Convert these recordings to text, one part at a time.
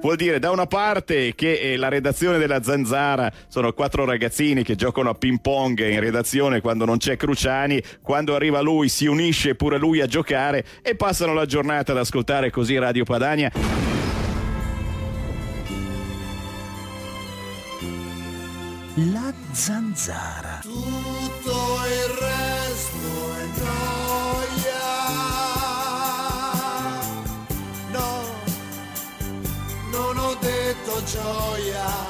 vuol dire da una parte che la redazione della Zanzara sono 4 ragazzini che giocano a ping pong in redazione quando non c'è Cruciani, quando arriva lui si unisce pure lui a giocare e passano la giornata ad ascoltare così Radio Padania. La Zanzara. Tutto il resto è noia. No, non ho detto gioia.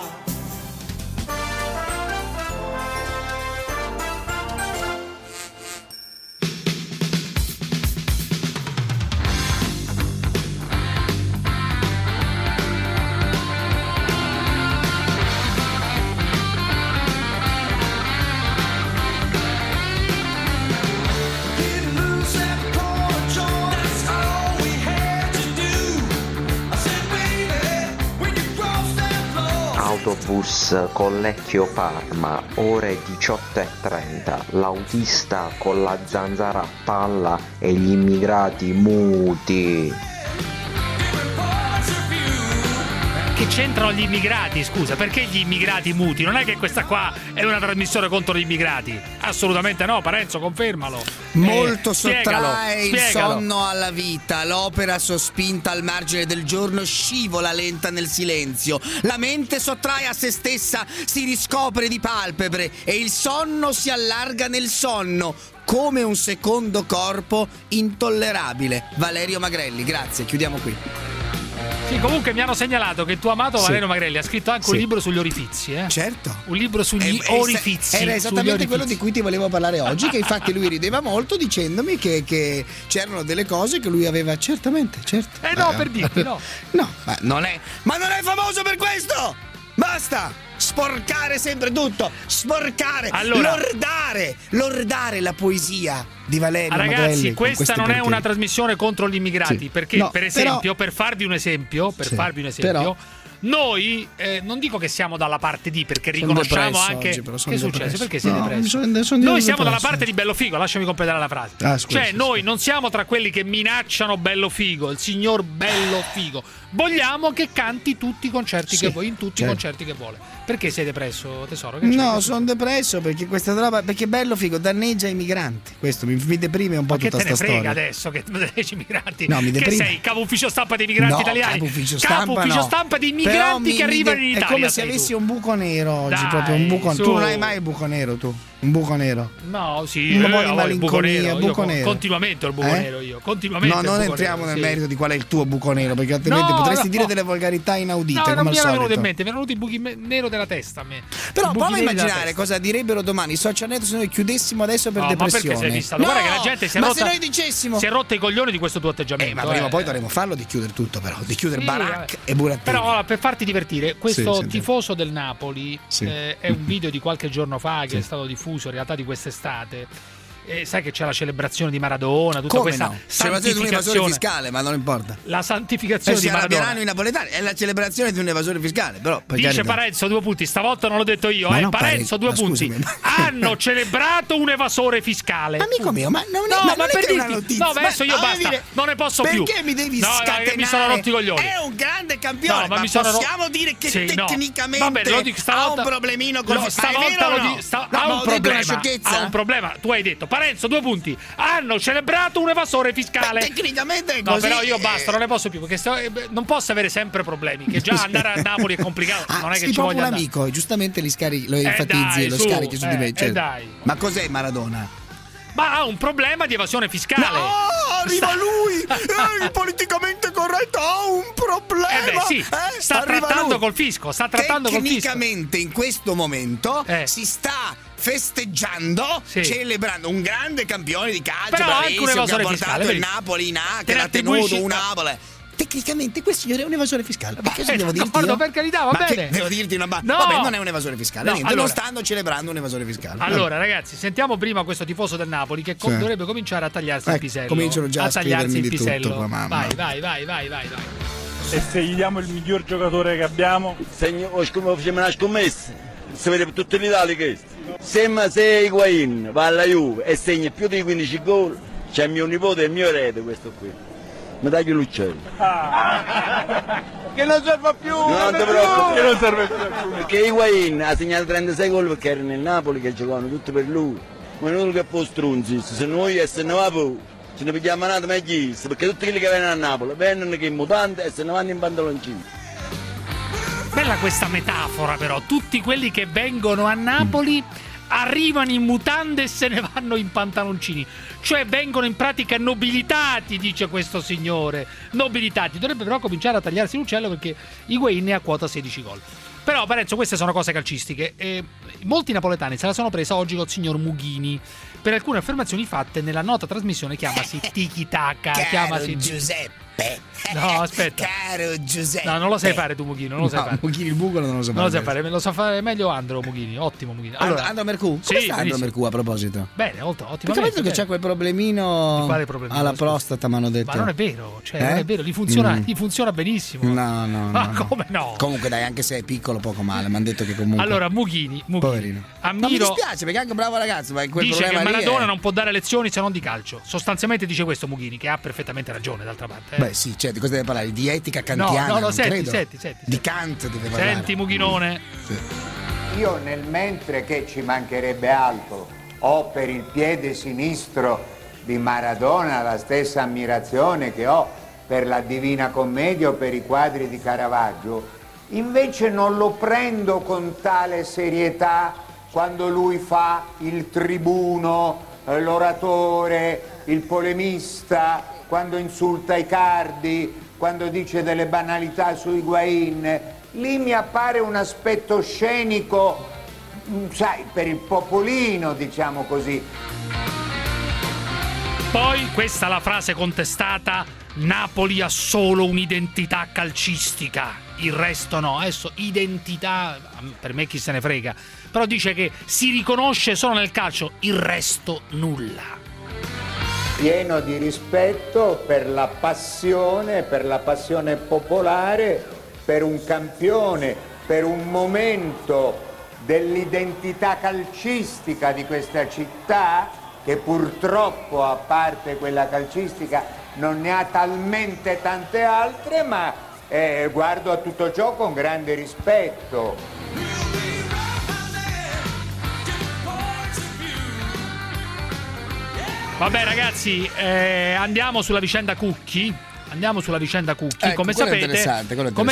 Autobus Collecchio-Parma, ore 18:30, l'autista con la zanzara a palla e gli immigrati muti. Che c'entrano gli immigrati, scusa? Perché gli immigrati muti? Non è che questa qua è una trasmissione contro gli immigrati. Assolutamente no, Parenzo, confermalo. Molto Spiegalo. sottrae il sonno alla vita. L'opera sospinta al margine del giorno scivola lenta nel silenzio. La mente sottrae a se stessa, si riscopre di palpebre e il sonno si allarga nel sonno come un secondo corpo intollerabile. Valerio Magrelli, grazie, chiudiamo qui. Sì, comunque mi hanno segnalato che il tuo amato Valerio Magrelli ha scritto anche un libro sugli orifizi, Certo. Un libro sugli orifizi. Era esattamente quello di cui ti volevo parlare oggi, che infatti lui rideva molto dicendomi che c'erano delle cose che lui aveva certamente, certo. No, per dirti, no. No, ma non è famoso per questo! Basta! Sporcare sempre tutto, sporcare, allora, lordare la poesia di Valerio Magrelli. Ragazzi, questa non è una trasmissione contro gli immigrati, perché no, per esempio, per farvi un esempio, noi non dico che siamo dalla parte di, perché riconosciamo anche oggi, che è successo, perché sei depresso? Sono noi siamo dalla parte di Bello Figo, lasciami completare la frase. Scusa, noi non siamo tra quelli che minacciano Bello Figo, il signor Bello Figo. Vogliamo che canti tutti i concerti che vuoi, in tutti i concerti che vuole. Perché sei depresso, tesoro? No, sono depresso perché questa roba, perché Bello Figo danneggia i migranti. Questo mi deprime un po' tutta sta storia. Ma che te ne frega adesso che danneggia i migranti? No, mi deprime. Che sei capo ufficio stampa dei migranti italiani? Capo ufficio stampa dei migranti che arrivano in Italia. È come se avessi un buco nero oggi. Dai, proprio un buco. su. Tu non hai mai il buco nero, tu? Un buco nero? No, sì, un po' di malinconia, buco nero. Continuamente ho il buco nero io. Continuamente. No, non entriamo nel merito di qual è il tuo buco nero, perché altrimenti potresti dire delle volgarità inaudite. No, come non mi era venuto solito. in mente, mi erano venuti i buchi nero della testa a me. Però prova a immaginare cosa direbbero domani i social network se noi chiudessimo adesso per depressione. Ma perché sei visto? Guarda che la gente si è rotta. Ma se noi dicessimo, si è rotta i coglioni di questo tuo atteggiamento. Ma prima o poi dovremo farlo di chiudere tutto, però di chiudere Barak e Burattini. Però per farti divertire, questo tifoso del Napoli è un video di qualche giorno fa che è stato diffuso in realtà di quest'estate. Sai che c'è la celebrazione di Maradona, tutta questa celebrazione di un evasore fiscale, ma non importa. La santificazione di Maradona. Si arrabbieranno i napoletani, è la celebrazione di un evasore fiscale, però dice Parenzo 2 punti, stavolta non l'ho detto io, Parenzo 2 punti. Hanno celebrato un evasore fiscale. Amico mio, ma non è una notizia. No, adesso io basta, non ne posso più. Perché mi devi scatenare? Mi sono rotti i coglioni. È un grande campione, ma possiamo dire che tecnicamente ha un problemino con ha un problema. Tu hai detto Parenzo 2 punti. Hanno celebrato un evasore fiscale. Tecnicamente è così. No, però io basta, non ne posso più, perché non posso avere sempre problemi, che già andare a Napoli è complicato. Non è che ci voglia un amico, giustamente lo enfatizzi e lo scarichi su di me. Ma cos'è Maradona? Ma ha un problema di evasione fiscale. No, arriva lui! Il politicamente corretto ha un problema! Sta trattando col fisco. Tecnicamente in questo momento si sta festeggiando, celebrando un grande campione di calcio, bravissimo, che ha portato il Napoli in A, che l'ha tenuto un Napoli. Tecnicamente questo signore è un evasore fiscale. Perché devo dirti io? Per carità, va bene. Devo dirti una Vabbè, non è un evasore fiscale. Niente, non stanno celebrando un evasore fiscale. Allora, ragazzi, sentiamo prima questo tifoso del Napoli che dovrebbe cominciare a tagliarsi il pisello. Cominciano già a tagliarsi il pisello. Tutto, vai. E se gli diamo il miglior giocatore che abbiamo? Facciamo una scommessa. Si vede per tutta l'Italia questo. Se Higuain va alla Juve e segna più di 15 gol, c'è mio nipote e il mio erede questo qui. Mi taglio l'uccello. che non serve più! Non ti preoccupare, Che non serve più. perché Higuain ha segnato 36 gol perché era nel Napoli che giocavano tutti per lui. Ma non che può strunzi, se noi essendo a voi, ce ne pigliamo una meglio, perché tutti quelli che vengono a Napoli vengono che in mutande e se ne vanno in pantaloncini. Bella questa metafora però, tutti quelli che vengono a Napoli arrivano in mutande e se ne vanno in pantaloncini, cioè vengono in pratica nobilitati, dice questo signore, nobilitati. Dovrebbe però cominciare a tagliarsi l'uccello perché Higuain ne ha quota 16 gol. Però Parenzo, queste sono cose calcistiche e molti napoletani se la sono presa oggi col signor Mughini per alcune affermazioni fatte nella nota trasmissione, chiamasi Tiki Taka, chiamasi Giuseppe. No, aspetta. Caro Giuseppe. No, non lo sai fare tu Mughini, non lo sai fare. Mughini il buco non lo so fare. Non lo sai fare, lo sa fare meglio Andro Mughini, ottimo Mughini. Allora, Andro Mercù? Sì, Come sta Andro benissimo. Mercù a proposito? Bene, ottimo. Perché vedo che c'è quel problemino Quale problemino? alla Scusa. prostata, mi hanno detto. Ma non è vero, cioè non è vero, gli funziona benissimo. No. Ma come no? Comunque dai, anche se è piccolo poco male, mi hanno detto che comunque. Allora, Mughini. Poverino. Ammiro, Ma mi dispiace perché è anche un bravo ragazzo, ma quel dice che problema lì Maradona è... non può dare lezioni se non di calcio. Sostanzialmente dice questo Mughini, che ha perfettamente ragione d'altra parte. Beh sì, cioè di cosa deve parlare? Di etica kantiana? No, non senti. Di Kant deve parlare. Senti Mughinone. Sì. Io nel mentre che ci mancherebbe altro ho per il piede sinistro di Maradona la stessa ammirazione che ho per la Divina Commedia o per i quadri di Caravaggio, invece non lo prendo con tale serietà quando lui fa il tribuno, l'oratore, il polemista, quando insulta Icardi, quando dice delle banalità su Higuain. Lì mi appare un aspetto scenico, sai, per il popolino, diciamo così. Poi questa è la frase contestata: Napoli ha solo un'identità calcistica, il resto no. Adesso identità, per me chi se ne frega, però dice che si riconosce solo nel calcio, il resto nulla. Pieno di rispetto per la passione popolare, per un campione, per un momento dell'identità calcistica di questa città, che purtroppo, a parte quella calcistica, non ne ha talmente tante altre, ma guardo a tutto ciò con grande rispetto. Vabbè ragazzi, andiamo sulla vicenda Cucchi. Ecco, Come sapete,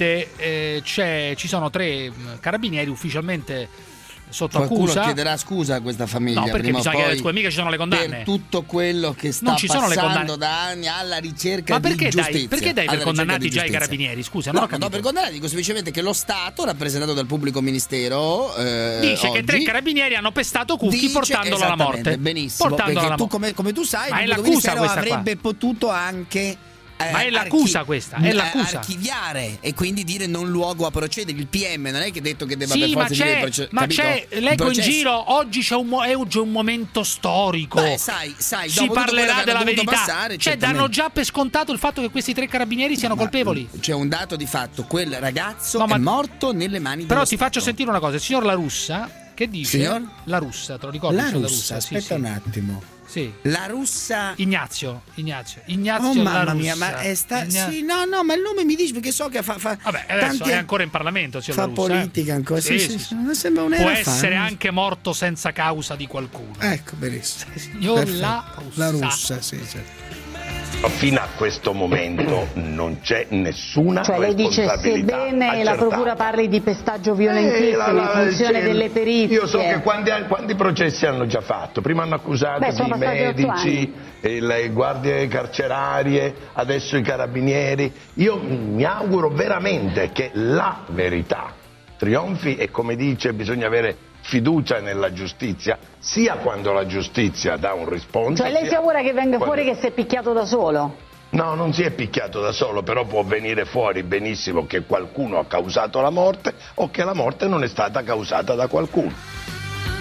ci sono 3 carabinieri ufficialmente sotto Qualcuno accusa. chiederà scusa a questa famiglia. No, perché prima o bisogna chiedere poi, scusa, mica ci sono le condanne. per tutto quello che sta Non ci sono le passando condanne. da anni alla ricerca Ma perché di giustizia. perché dai per alla condannati ricerca già di i giustizia. carabinieri? Scusa, No, non ho capito. per condannati dico semplicemente che lo Stato, rappresentato dal pubblico ministero, Dice oggi, che 3 carabinieri hanno pestato Cucchi dice portandolo alla esattamente, morte. Benissimo, Portandolo perché alla tu morte. come tu sai, Ma il è pubblico l'accusa ministero questa qua. avrebbe potuto anche Ma è l'accusa questa, è l'accusa. archiviare e quindi dire non luogo a procedere. Il PM non è che ha detto che debba per Sì, ma forza dire leggo in giro, oggi c'è un momento storico. Beh, sai, si dopo tutto parlerà quello che della hanno dovuto verità. passare, Cioè, certamente. danno già per scontato il fatto che questi 3 carabinieri siano colpevoli. C'è un dato di fatto, quel ragazzo No, ma- è morto nelle mani Però dello ti Stato. faccio sentire una cosa, il signor La Russa, che dice? Signor? La Russa, te lo ricordi? La il signor Russa, Sì, aspetta sì. un attimo. Sì. La Russa. Ignazio Oh La mamma Russa. mia, ma sì, no, ma il nome mi dice perché so che fa Vabbè, adesso tanti- è ancora in Parlamento, signor fa La Russa. politica ancora. Sì, non sembra Può un'era essere fa. anche morto senza causa di qualcuno. Ecco, benissimo. Signor Perfetto. La Russa. La Russa, sì, certo. Fino a questo momento non c'è nessuna Cioè lei dice responsabilità sebbene la accertata. procura parli di pestaggio violentissimo in funzione delle perizie. Io so che quanti processi hanno già fatto. Prima hanno accusato Beh, sono i passati 8 medici, le guardie carcerarie, adesso i carabinieri. Io mi auguro veramente che la verità trionfi e, come dice, bisogna avere fiducia nella giustizia, sia quando la giustizia dà un risponso. Cioè lei si augura che venga quando- fuori che si è picchiato da solo? No, non si è picchiato da solo, però può venire fuori benissimo che qualcuno ha causato la morte o che la morte non è stata causata da qualcuno.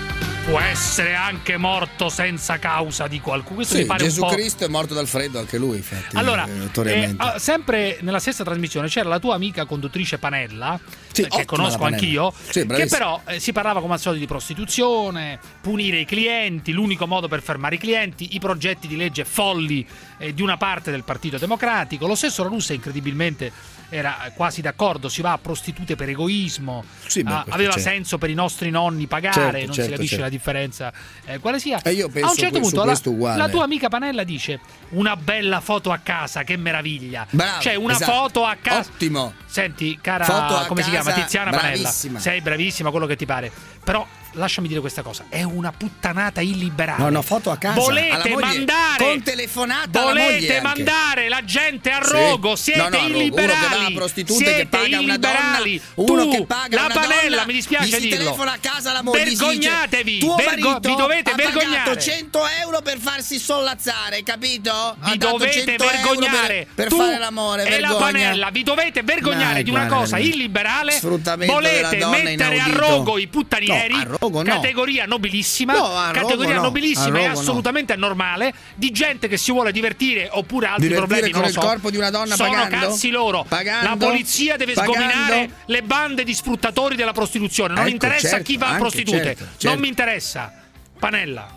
può essere anche morto senza causa di qualcuno. Questo Sì, mi pare Gesù un po'... Cristo è morto dal freddo anche lui, infatti. Allora, notoriamente. sempre nella stessa trasmissione c'era la tua amica conduttrice Panella, Sì, che conosco anch'io, sì, che però si parlava come al solito di prostituzione, punire i clienti, l'unico modo per fermare i clienti, i progetti di legge folli di una parte del Partito Democratico. Lo stesso La Russa incredibilmente era quasi d'accordo, si va a prostitute per egoismo, Sì, aveva certo. senso per i nostri nonni pagare, non si capisce la differenza quale sia. E io penso a un certo punto uguale. la tua amica Panella dice: una bella foto a casa, che meraviglia. Bravo, cioè una esatto. foto a casa. Ottimo. Senti, cara, Foto a come si casa, chiama? Tiziana bravissima. Panella. Sei bravissima, quello che ti pare. Però lasciami dire questa cosa, è una puttanata illiberale. No, foto a casa. Volete alla moglie, mandare con telefonata alla moglie volete anche. mandare la gente a rogo, Sì. siete No, illiberali. uno che va a prostitute, siete che paga una donna, illiberali. uno Tu, che paga la una Panella, donna, mi dispiace gli si dirlo. telefona a casa la moglie, vergognatevi, gli dice, tuo marito vi dovete ha vergognare. pagato 100 euro per farsi sollazzare, capito? Vi dovete vergognare. per Tu fare l'amore, e la vergogna. Panella, vi dovete vergognare di una cosa illiberale. Sfruttamento Volete della donna mettere a inaudito. rogo i puttanieri, No, a rogo no. categoria nobilissima, No, a rogo categoria no. nobilissima A e rogo no. assolutamente normale, di gente che si vuole divertire oppure altri Divertire problemi, con non il lo so. corpo di una donna sono pagando? cazzi loro. Pagando? La polizia deve Pagando? sgominare le bande di sfruttatori della prostituzione. Non Ecco, interessa certo, chi va a anche, prostitute. certo. Non mi interessa. Panella.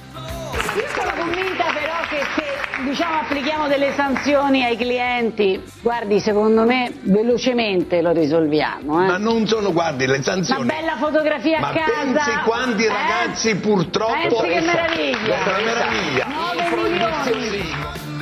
Io sono convinta però che se applichiamo delle sanzioni ai clienti, guardi, secondo me velocemente lo risolviamo. Ma non sono, guardi, le sanzioni. Una bella fotografia Ma a casa. pensi quanti ragazzi purtroppo. Pensi che meraviglia. Questa è una meraviglia. 9 milioni.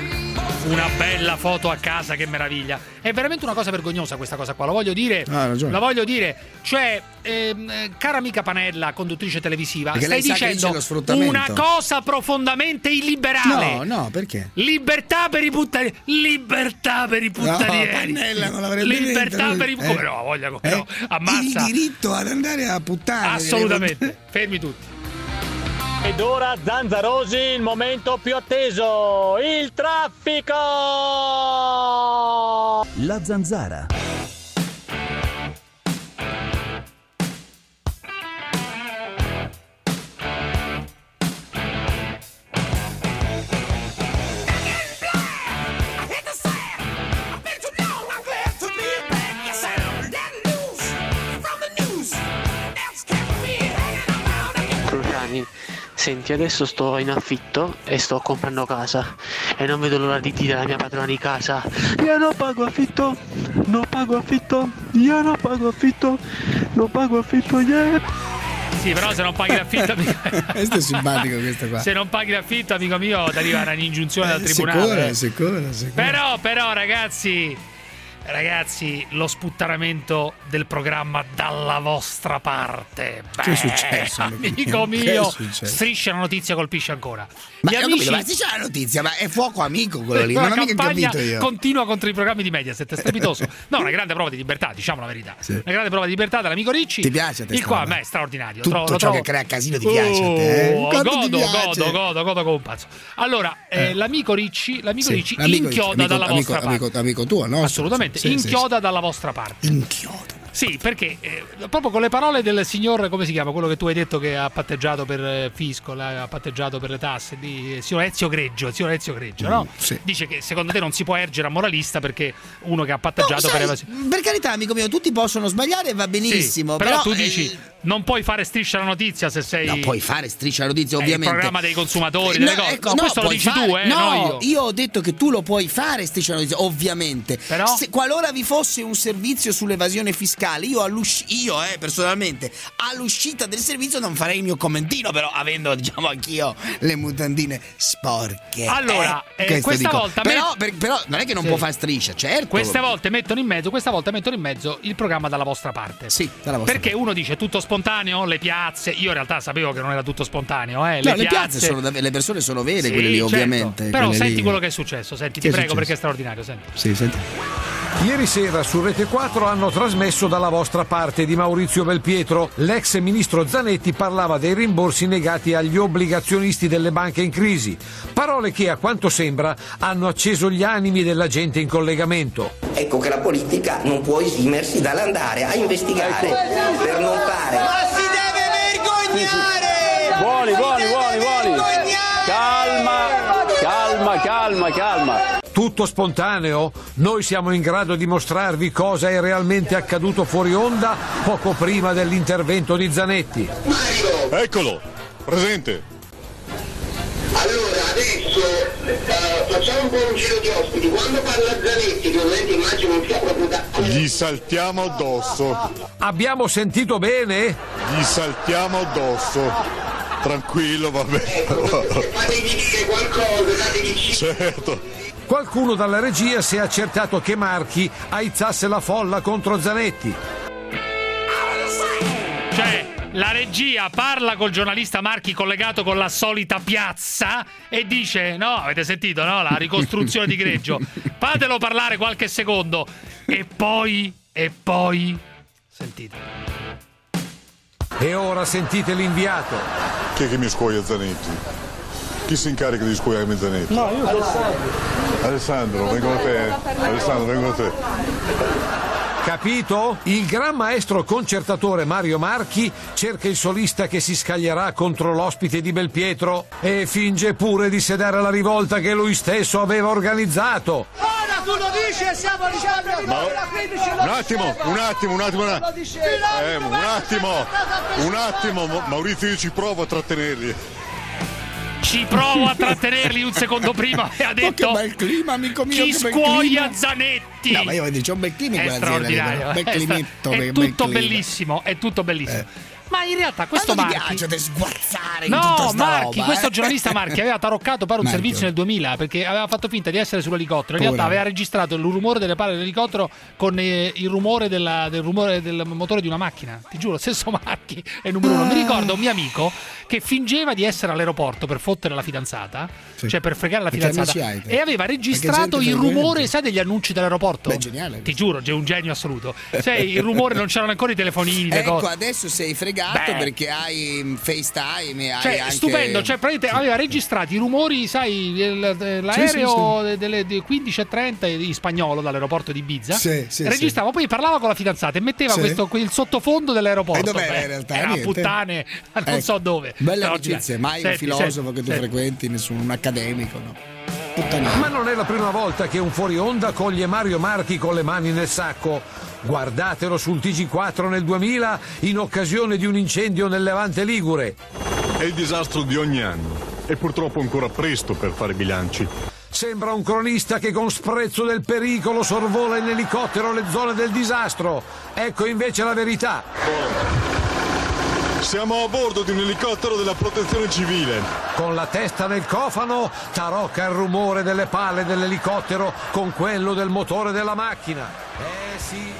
Una bella foto a casa, che meraviglia. È veramente una cosa vergognosa questa cosa qua, lo voglio dire. Ah, ragione. La voglio dire. Cioè, cara amica Panella, conduttrice televisiva, Perché stai lei sa che dicendo dice lo sfruttamento. una cosa profondamente illiberale. No, perché? Libertà per i puttanieri. Libertà per i puttanieri. No, Pannella non l'avrebbe Libertà detto lui. per i come no, voglia come no. Ammazza. Il diritto ad andare a puttane. Assolutamente. Fermi tutti. Ed ora Zanzarosi, il momento più atteso, il traffico! La Zanzara. Cruciani, senti, adesso sto in affitto e sto comprando casa e non vedo l'ora di dire alla mia padrona di casa: io non pago affitto, non pago affitto, io non pago affitto, non pago affitto, yeah. Sì, però se non paghi l'affitto questo è simpatico, questo qua. Se non paghi l'affitto, amico mio, ti arriva un'ingiunzione dal tribunale. Sicuro. Però ragazzi, lo sputtanamento del programma dalla vostra parte. Che è successo, amico mio? Striscia la notizia colpisce ancora. Ma Gli amici... ma c'è la notizia, ma è fuoco amico quello lì. La Non ho mica campagna capito io. continua contro i programmi di Mediaset, è strepitoso. No, una grande prova di libertà, diciamo la verità. Sì. Una grande prova di libertà dell'amico Ricci. Ti piace a te Il sta qua a roba? me è straordinario. Tutto lo ciò che crea casino ti piace a te, Godo come un pazzo. Allora, l'amico Ricci inchioda dalla vostra parte. Amico tuo, no? Assolutamente, Sì, inchioda dalla vostra parte. Inchioda. Sì, perché proprio con le parole del signor, come si chiama, quello che tu hai detto che ha patteggiato per fisco, ha patteggiato per le tasse, di signor Ezio Greggio, no? Sì. Dice che secondo te non si può ergere a moralista perché uno che ha patteggiato per carità, amico mio, tutti possono sbagliare e va benissimo. Sì, però tu dici non puoi fare Striscia la notizia se sei. No, puoi fare Striscia la notizia, ovviamente. Il programma dei consumatori, delle cose. Ecco, questo lo dici tu, no, io. Io ho detto che tu lo puoi fare Striscia la notizia, ovviamente. Però qualora vi fosse un servizio sull'evasione fiscale, io personalmente all'uscita del servizio non farei il mio commentino, però avendo anch'io le mutandine sporche. Allora, questa volta però non è che non può fare Striscia, certo. Questa volta mettono in mezzo il programma dalla vostra parte. Sì, dalla vostra perché uno dice tutto spontaneo, le piazze. Io in realtà sapevo che non era tutto spontaneo, le piazze sono le persone sono vere, sì, quelle lì, certo. ovviamente. Però senti lì. quello che è successo, ti prego, perché è straordinario, senti. Sì, senti. Ieri sera su Rete 4 hanno trasmesso Dalla vostra parte di Maurizio Belpietro. L'ex ministro Zanetti parlava dei rimborsi negati agli obbligazionisti delle banche in crisi. Parole che, a quanto sembra, hanno acceso gli animi della gente in collegamento. Ecco che la politica non può esimersi dall'andare a investigare per non fare. Ma si deve vergognare! Buoni. Calma. Tutto spontaneo? Noi siamo in grado di mostrarvi cosa è realmente accaduto fuori onda poco prima dell'intervento di Zanetti. Eccolo, presente. Allora, adesso facciamo un po' un giro di ospiti. Quando parla Zanetti, che ovviamente immagino non sia proprio da... Gli saltiamo addosso. Abbiamo sentito bene? Gli saltiamo addosso. Tranquillo, va bene. Fategli dire qualcosa, dategli... Certo. Qualcuno dalla regia si è accertato che Marchi aizzasse la folla contro Zanetti. Cioè, la regia parla col giornalista Marchi collegato con la solita piazza e dice: no, avete sentito, no? La ricostruzione di Greggio. Fatelo parlare qualche secondo. E poi sentite. E ora sentite l'inviato. Chi è che mi scuoia Zanetti? Chi si incarica di scuoiarmi Zanetti? No, io Alessandro, vengo da te. Capito? Il gran maestro concertatore Mario Marchi cerca il solista che si scaglierà contro l'ospite di Belpietro e finge pure di sedare la rivolta che lui stesso aveva organizzato. Ora tu lo dici e siamo Un attimo, Maurizio, io ci provo a trattenerli. Ci provo a trattenerli un secondo prima e ha detto: che bel clima, amico mio, chi che bel scuoia clima. Zanetti. No, ma io c'ho un bel clima in è quella straordinario, bel climetto, è bel tutto clima. bellissimo, è tutto bellissimo. Ma in realtà questo Quando Marchi... ti piace di sguazzare in tutta No, sta Marchi, roba, questo giornalista Marchi aveva taroccato per un Marchio. servizio nel 2000 perché aveva fatto finta di essere sull'elicottero. In Pure. realtà aveva registrato il rumore delle pale dell'elicottero con il rumore del motore di una macchina. Ti giuro, stesso Marchi è numero uno. Mi ricordo un mio amico che fingeva di essere all'aeroporto per fottere la fidanzata, cioè per fregare la Perché fidanzata, amici hai, e aveva registrato gente il frequente. rumore, sai, degli annunci dell'aeroporto. Beh, geniale. Ti giuro, c'è un genio assoluto. Sai, il rumore, non c'erano ancora i telefonini, le Ecco, cose. adesso sei fregato Beh. perché hai FaceTime e hai Cioè, anche... stupendo, cioè praticamente aveva registrato i rumori, sai, l'aereo delle 15:30 in spagnolo dall'aeroporto di Ibiza. Sì, registrava, poi parlava con la fidanzata e metteva il sottofondo dell'aeroporto. E dov'era in realtà? Era a Niente. puttane, non Ecco. so dove. Belle No, amicizie, mai senti, un filosofo che tu senti. frequenti, nessun un accademico, no? Ma non è la prima volta che un fuori onda coglie Mario Marchi con le mani nel sacco. Guardatelo sul TG4 nel 2000 in occasione di un incendio nel Levante Ligure. È il disastro di ogni anno e purtroppo ancora presto per fare bilanci. Sembra un cronista che con sprezzo del pericolo sorvola in elicottero le zone del disastro. Ecco invece la verità. Siamo a bordo di un elicottero della protezione civile. Con la testa nel cofano tarocca il rumore delle pale dell'elicottero con quello del motore della macchina. Sì.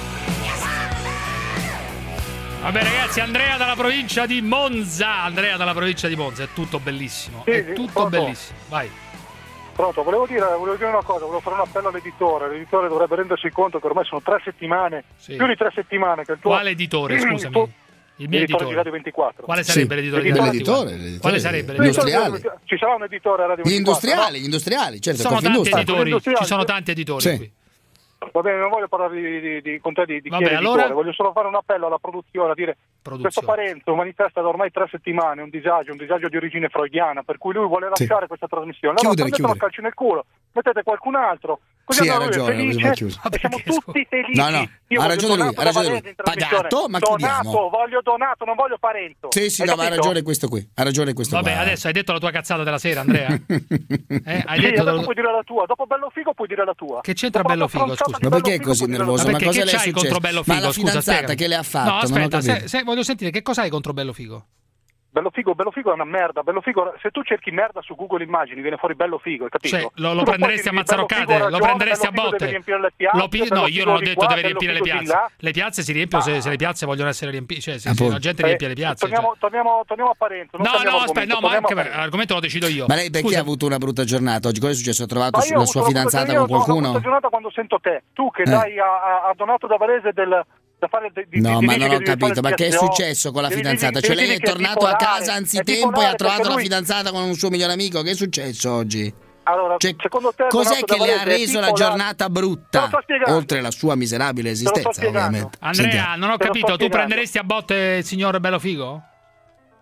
Vabbè ragazzi, Andrea dalla provincia di Monza. È tutto bellissimo. Sì, è tutto pronto. bellissimo. Vai. Pronto, volevo dire una cosa, volevo fare un appello all'editore. L'editore dovrebbe rendersi conto che ormai sono 3 settimane, più di 3 settimane che il tuo... Quale editore, scusami? Il mio editore editore di Radio 24. Quale sarebbe l'editore di Radio 24? Quale sarebbe l'editore? Ci sarà un editore a Radio 24. Gli industriali, certo. Ci sono tanti Confindustria. editori, ci sono tanti editori Sì. qui. Va bene, non voglio parlare con te di chi Vabbè, è l'editore, allora? voglio solo fare un appello alla produzione, a dire questo Parenzo manifesta da ormai 3 settimane un disagio di origine freudiana, per cui lui vuole lasciare questa trasmissione. Allora prendetelo a calci nel culo, mettete qualcun altro, così Sì, ha allora lui ragione, è felice va chiuso. e siamo tutti felici. No, Io ha voglio ragione lui, Donato ha ragione da lui. Varese in trasmissione. Pagato, ma chiudiamo. Voglio Donato, non voglio Parenzo. Sì, Hai no, ma ha capito? ragione questo qui. Ha ragione questo Vabbè, qua. adesso hai detto la tua cazzata della sera, Andrea. Hai Sì, detto adesso puoi dire la tua, dopo Bello Figo puoi dire la tua. Che c'entra Dopo Bello la Figo, stronzata scusa? di Ma perché è Bello così Figo, nervoso? Ma Ma perché cosa che le è c'hai contro Bello successo? Figo? Ma la Scusa, fidanzata spiegami. che le ha fatto? No, Non ho aspetta, capito. voglio sentire che cosa hai contro Bello Figo? Bello Figo è una merda. Bello Figo, se tu cerchi merda su Google Immagini viene fuori Bello Figo, hai capito? Cioè, lo Tu non prenderesti a puoi dire mazzaroccate? Bello Figo ha Lo ragione, prenderesti a Bello Figo botte? deve riempire le piazze, No, io non ho Bello detto Figo di deve qua, riempire le Bello Figo piazze. di là. Le piazze si riempiono se le piazze vogliono essere riempite. Cioè, se la gente riempie le piazze. Torniamo a Parenzo. non cambiamo No, aspetta, argomento, no, ma torniamo anche a Parenzo. l'argomento lo decido io. Ma lei perché Scusa. ha avuto una brutta giornata oggi? Cosa è successo? Ha trovato Ma io ho la avuto sua una fidanzata brutta- con io ho una qualcuno? brutta giornata quando sento te, tu che dai a Donato da Varese da fare No, ma non ho capito, ma che è successo con la fidanzata? Cioè lei è tornato a casa anzitempo e ha trovato la fidanzata con un suo migliore amico? Che è successo oggi? Allora, Cioè, secondo te cos'è Donato che da le ha Varese è reso la bipolare? giornata Te lo brutta? sto spiegando. Oltre la sua miserabile esistenza, spiegando. ovviamente. Andrea, Sentiamo. non ho Te lo sto capito, tu spiegando. prenderesti a botte il signor Bello Figo?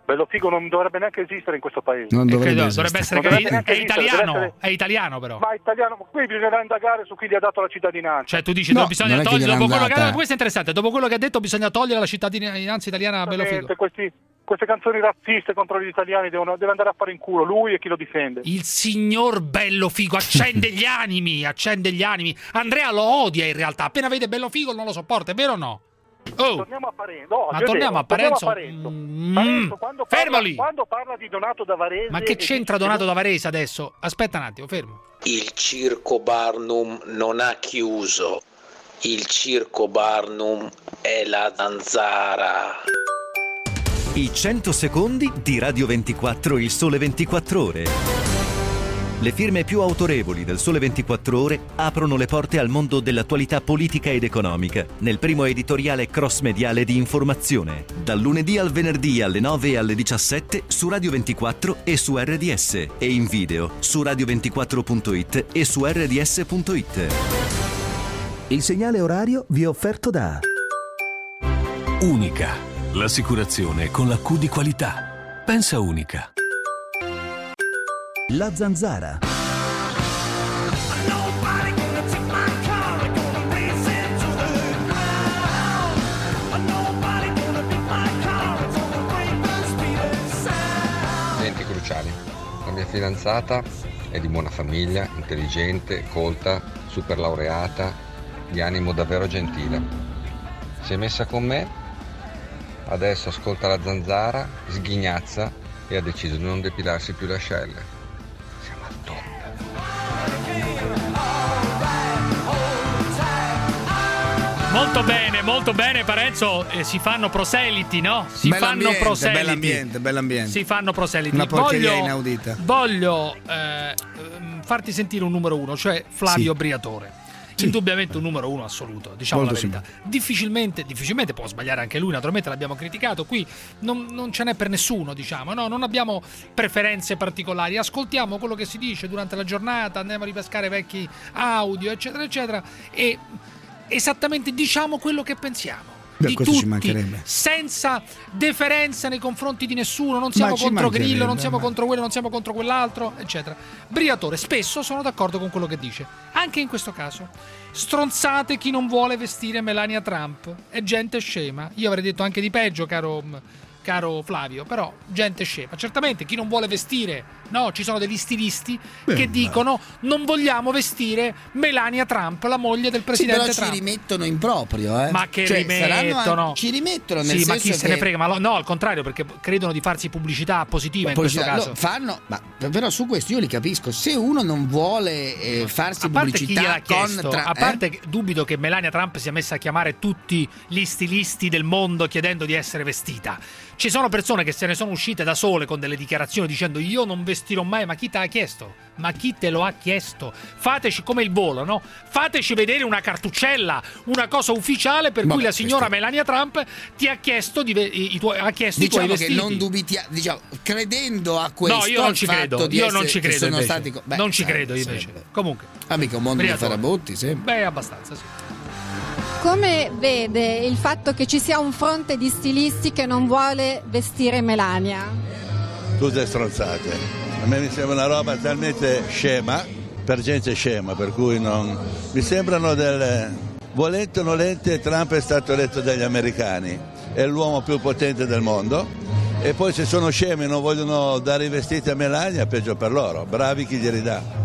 Bellofigo non dovrebbe neanche esistere in questo paese. Non dovrebbe essere è italiano però. Ma italiano, qui bisogna indagare su chi gli ha dato la cittadinanza. Cioè tu dici bisogna togliere dopo quello che questo è interessante, dopo quello che ha detto bisogna togliere la cittadinanza italiana a Bellofigo. Queste canzoni razziste contro gli italiani deve andare a fare in culo lui e chi lo difende. Il signor Bellofigo accende gli animi, Andrea lo odia in realtà, appena vede Bellofigo non lo sopporta, è vero o no? Torniamo a Parenzo. Torniamo a Parenzo. Fermo lì. Quando parla di Donato da Varese. Ma che c'entra Donato da Varese adesso? Aspetta un attimo, fermo. Il circo Barnum non ha chiuso. Il circo Barnum è la zanzara. I 100 secondi di Radio 24 Il Sole 24 Ore. Le firme più autorevoli del Sole 24 Ore aprono le porte al mondo dell'attualità politica ed economica nel primo editoriale cross-mediale di informazione, dal lunedì al venerdì alle 9 e alle 17 su Radio 24 e su RDS e in video su radio24.it e su rds.it. Il segnale orario vi è offerto da Unica, l'assicurazione con la Q di qualità. Pensa Unica. La Zanzara. Eventi cruciali. La mia fidanzata è di buona famiglia, intelligente, colta, super laureata, di animo davvero gentile. Si è messa con me, adesso ascolta la Zanzara, sghignazza e ha deciso di non depilarsi più le ascelle. Molto bene Parenzo, si fanno proseliti, no? Bell'ambiente. Si fanno proseliti. Una porcheria inaudita. Voglio farti sentire un numero uno, cioè Flavio Briatore. Indubbiamente un numero uno assoluto, diciamo molto la verità. Difficilmente può sbagliare anche lui, naturalmente l'abbiamo criticato, qui non ce n'è per nessuno, diciamo, no? Non abbiamo preferenze particolari, ascoltiamo quello che si dice durante la giornata, andiamo a ripescare vecchi audio, eccetera, eccetera, e esattamente diciamo quello che pensiamo. Di tutti, senza deferenza nei confronti di nessuno, non siamo contro Grillo, non siamo contro quello, non siamo contro quell'altro, eccetera. Briatore, spesso sono d'accordo con quello che dice, anche in questo caso. Stronzate chi non vuole vestire Melania Trump, è gente scema. Io avrei detto anche di peggio, caro Flavio, però gente scema. Certamente chi non vuole vestire, no, ci sono degli stilisti che dicono non vogliamo vestire Melania Trump, la moglie del presidente però Trump. Ci rimettono in proprio, Ma che rimettono? Ci rimettono nel senso ma chi se ne frega, ma no, al contrario, perché credono di farsi pubblicità positiva in questo caso. Fanno, ma però su questo io li capisco. Se uno non vuole farsi pubblicità a parte dubito che Melania Trump sia messa a chiamare tutti gli stilisti del mondo chiedendo di essere vestita. Ci sono persone che se ne sono uscite da sole con delle dichiarazioni dicendo io non vestirò mai, ma chi te l'ha chiesto? Ma chi te lo ha chiesto? Fateci come il volo, no? Fateci vedere una cartuccella, una cosa ufficiale per cui la signora Melania Trump ti ha chiesto i tuoi vestiti. Che non dubitiamo, credendo a questo. No, io non ci credo. Io non ci credo. Non ci credo invece. Comunque. Amico, un mondo di farabutti, sempre. Beh, abbastanza, sì. Come vede il fatto che ci sia un fronte di stilisti che non vuole vestire Melania? Tutte stronzate. A me mi sembra una roba talmente scema, per gente scema, per cui non... Mi sembrano delle... Volente o nolente, Trump è stato eletto dagli americani, è l'uomo più potente del mondo, e poi se sono scemi e non vogliono dare i vestiti a Melania, peggio per loro, bravi chi glieli dà.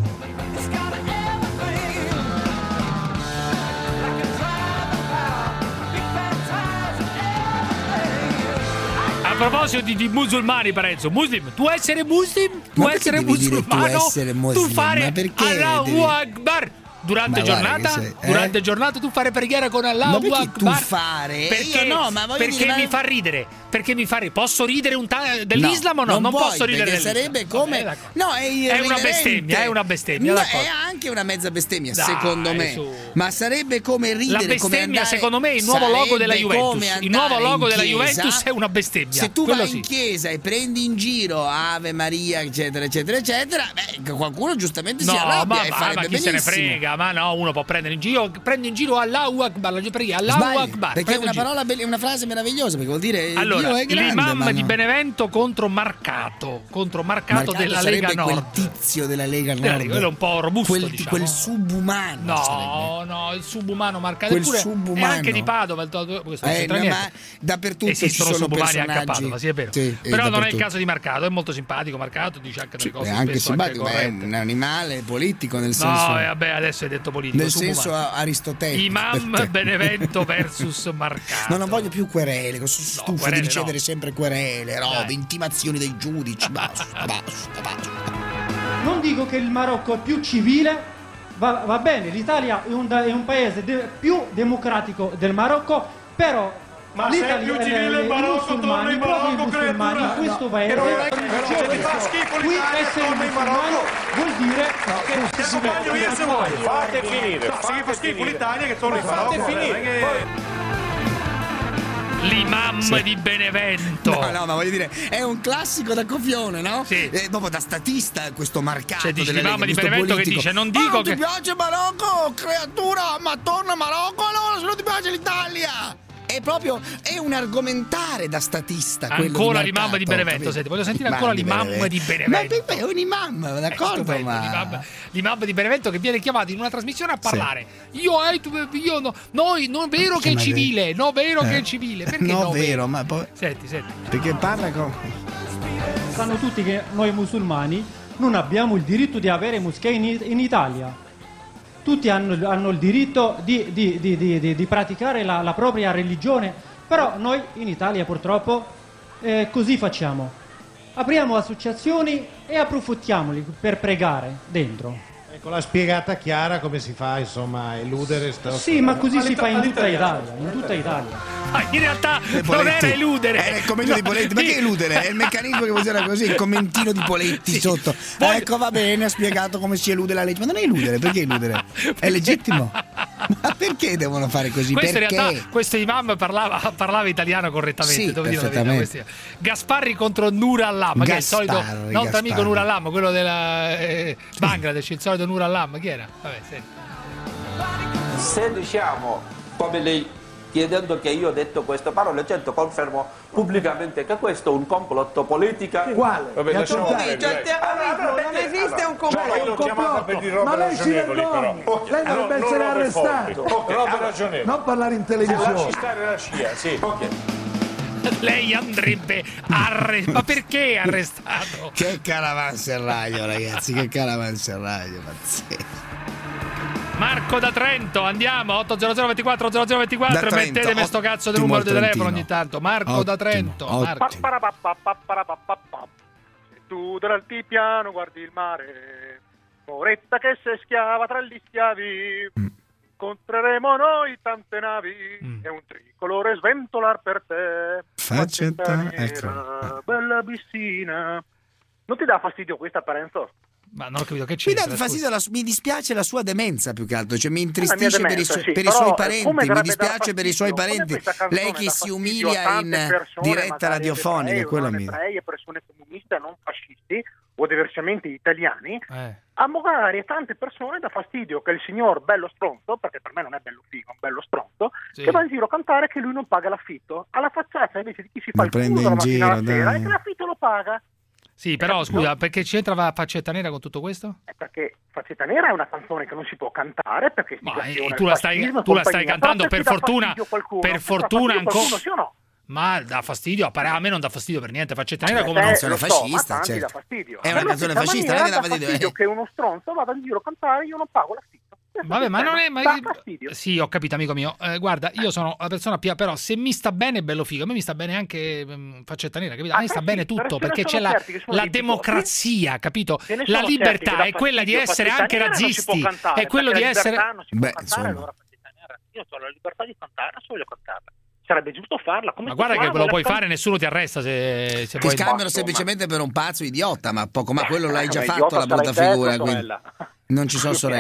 A proposito di musulmani, Parenzo, tu essere muslim? Tu essere musulmano? Tu fare Allahu Akbar durante giornata tu fare preghiera con Allahu Akbar. Perché no, ma perché mi fa ridere. Perché posso ridere dell'Islam o no? Non posso ridere dell'Islam. Sarebbe come è una bestemmia, no, è anche una mezza bestemmia, secondo me. Ma sarebbe come ridere, la bestemmia, secondo me, il nuovo logo della Juventus. Il nuovo logo della Juventus è una bestemmia. Se tu vai in chiesa e prendi in giro Ave Maria, eccetera, eccetera, eccetera, qualcuno giustamente si arrabbia e farebbe ma chi se ne frega? ma no, uno può prendere in giro, prende in giro Allahu Akbar, la preghiera Allahu Akbar. Perché è una parola, una frase meravigliosa, perché vuol dire allora, Dio è grande. L'imam di Benevento contro Marcato della Lega Nord. Quel tizio della Lega Nord. Quello un po' robusto, quel subumano. No, il subumano Marcato. Quel subumano. E anche di Padova, questo ma dappertutto esistono ci sono subumani personaggi. anche a Padova, sì, è vero. Sì, però non è il caso di Marcato, è molto simpatico Marcato, dice anche delle cose è anche spesso simpatico, anche ma è un animale politico nel senso. No, vabbè, adesso hai detto politico. Nel senso aristotelico. Imam Benevento versus Marcato. No, non voglio più querele, sono stufo di ricevere sempre querele, robe, intimazioni dei giudici. Basta. Non dico che il Marocco è più civile, va bene, l'Italia è un paese più democratico del Marocco, però ma se è più civile il Marocco, torna in Marocco, creatura! In questo paese ti fa schifo qui essere musulmano vuol dire che sbaglio io se voglio. Fate finire. Se mi fa schifo l'Italia che torna in Marocco. Fate finire. L'imam di Benevento. No, ma voglio dire, è un classico da copione, no? Sì. Proprio da statista questo marcato. Cioè, dice l'imam di Benevento politico. Che dice: non dico che. ti piace Marocco, creatura, ma torna a Marocco allora se non ti piace l'Italia. È un argomentare da statista. Ancora l'imam di Benevento. Senti, voglio sentire ancora l'imam di Benevento. Ma è un imam, d'accordo? L'imam di Benevento che viene chiamato in una trasmissione a parlare. Sì. Noi, non è vero che è civile. No, vero che è civile. Perché no, vero? Ma poi. Senti. Perché parla con. Sanno tutti che noi musulmani non abbiamo il diritto di avere moschee in Italia. Tutti hanno il diritto di praticare la propria religione, però noi in Italia purtroppo così facciamo. Apriamo associazioni e approfittiamoli per pregare dentro. Ecco, l'ha spiegata chiara come si fa, insomma, a eludere. Sì, ma così si fa in tutta Italia. In realtà non era eludere. Era il commento di Poletti. Ma che eludere? È il meccanismo che funziona così, il commentino di Poletti sotto. Ecco, va bene, ha spiegato come si elude la legge. Ma non è eludere, perché eludere? È legittimo. Ma perché devono fare così? Questo perché? In realtà, questo imam parlava italiano correttamente. Sì, devo dire la verità. Gasparri contro Nur Allam, che è il solito nostro amico Nur Allam, quello della Bangladesh, il solito Nur Allam. Chi era? Vabbè, senti. Se diciamo, come lei chiedendo che io ho detto queste parole, certo confermo pubblicamente che questo è un complotto politico. Quale? Vabbè, non esiste un complotto. Ma lei si vergogna. Lei dovrebbe essere arrestato. Non parlare in televisione. Lasci stare la scia, sì. Lei andrebbe arrestato. Ma perché arrestato? Che caravanserraglio, ragazzi, che caravanserraglio, pazzesco. Marco da Trento, andiamo 800 24 0024. Mettetemi sto cazzo di numero di telefono ogni tanto. Marco da Trento. Se tu dall'altipiano guardi il mare, moretta che sei schiava tra gli schiavi, incontreremo noi tante navi e un tricolore sventolar per te. Faccetta, ecco. Bella piscina. Non ti dà fastidio questa, Parenzo? Ma non ho capito che c'è. Mi dispiace la sua demenza più che altro, cioè mi intristisce per i suoi parenti, mi dispiace per i suoi parenti. Lei che si umilia in diretta radiofonica, quello mi persone comuniste non fascisti o diversamente italiani, a magari a tante persone dà fastidio che il signor bello stronzo, perché per me non è bello figo, è un bello stronzo, che va in giro a cantare che lui non paga l'affitto, alla facciata invece di chi si fa il culo la mattina alla sera e che l'affitto lo paga. Sì, però scusa, perché c'entra Faccetta Nera con tutto questo? Perché Faccetta Nera è una canzone che non si può cantare perché tu la stai cantando per fortuna ancora. Sì o no? Ma dà fastidio, a me non dà fastidio per niente. Faccetta Nera come una canzone fascista, certo. È una canzone fascista, non è che dà fastidio. Che uno stronzo vada in giro a cantare, io non pago l'affitto. Vabbè, ma non è sì, ho capito, amico mio. Guarda, io sono la persona più, però se mi sta bene è bello figo. A me mi sta bene anche Faccetta Nera, capito? A me sta bene tutto perché c'è la democrazia, capito? La libertà è quella di essere anche razzisti, è quello di essere. Io ho la libertà di cantare, non voglio cantarla. Sarebbe giusto farla. Ma guarda che lo puoi fare, nessuno ti arresta se ti scambiano semplicemente per un pazzo idiota, ma quello l'hai già fatto la brutta figura, quindi non ci sono sorelle.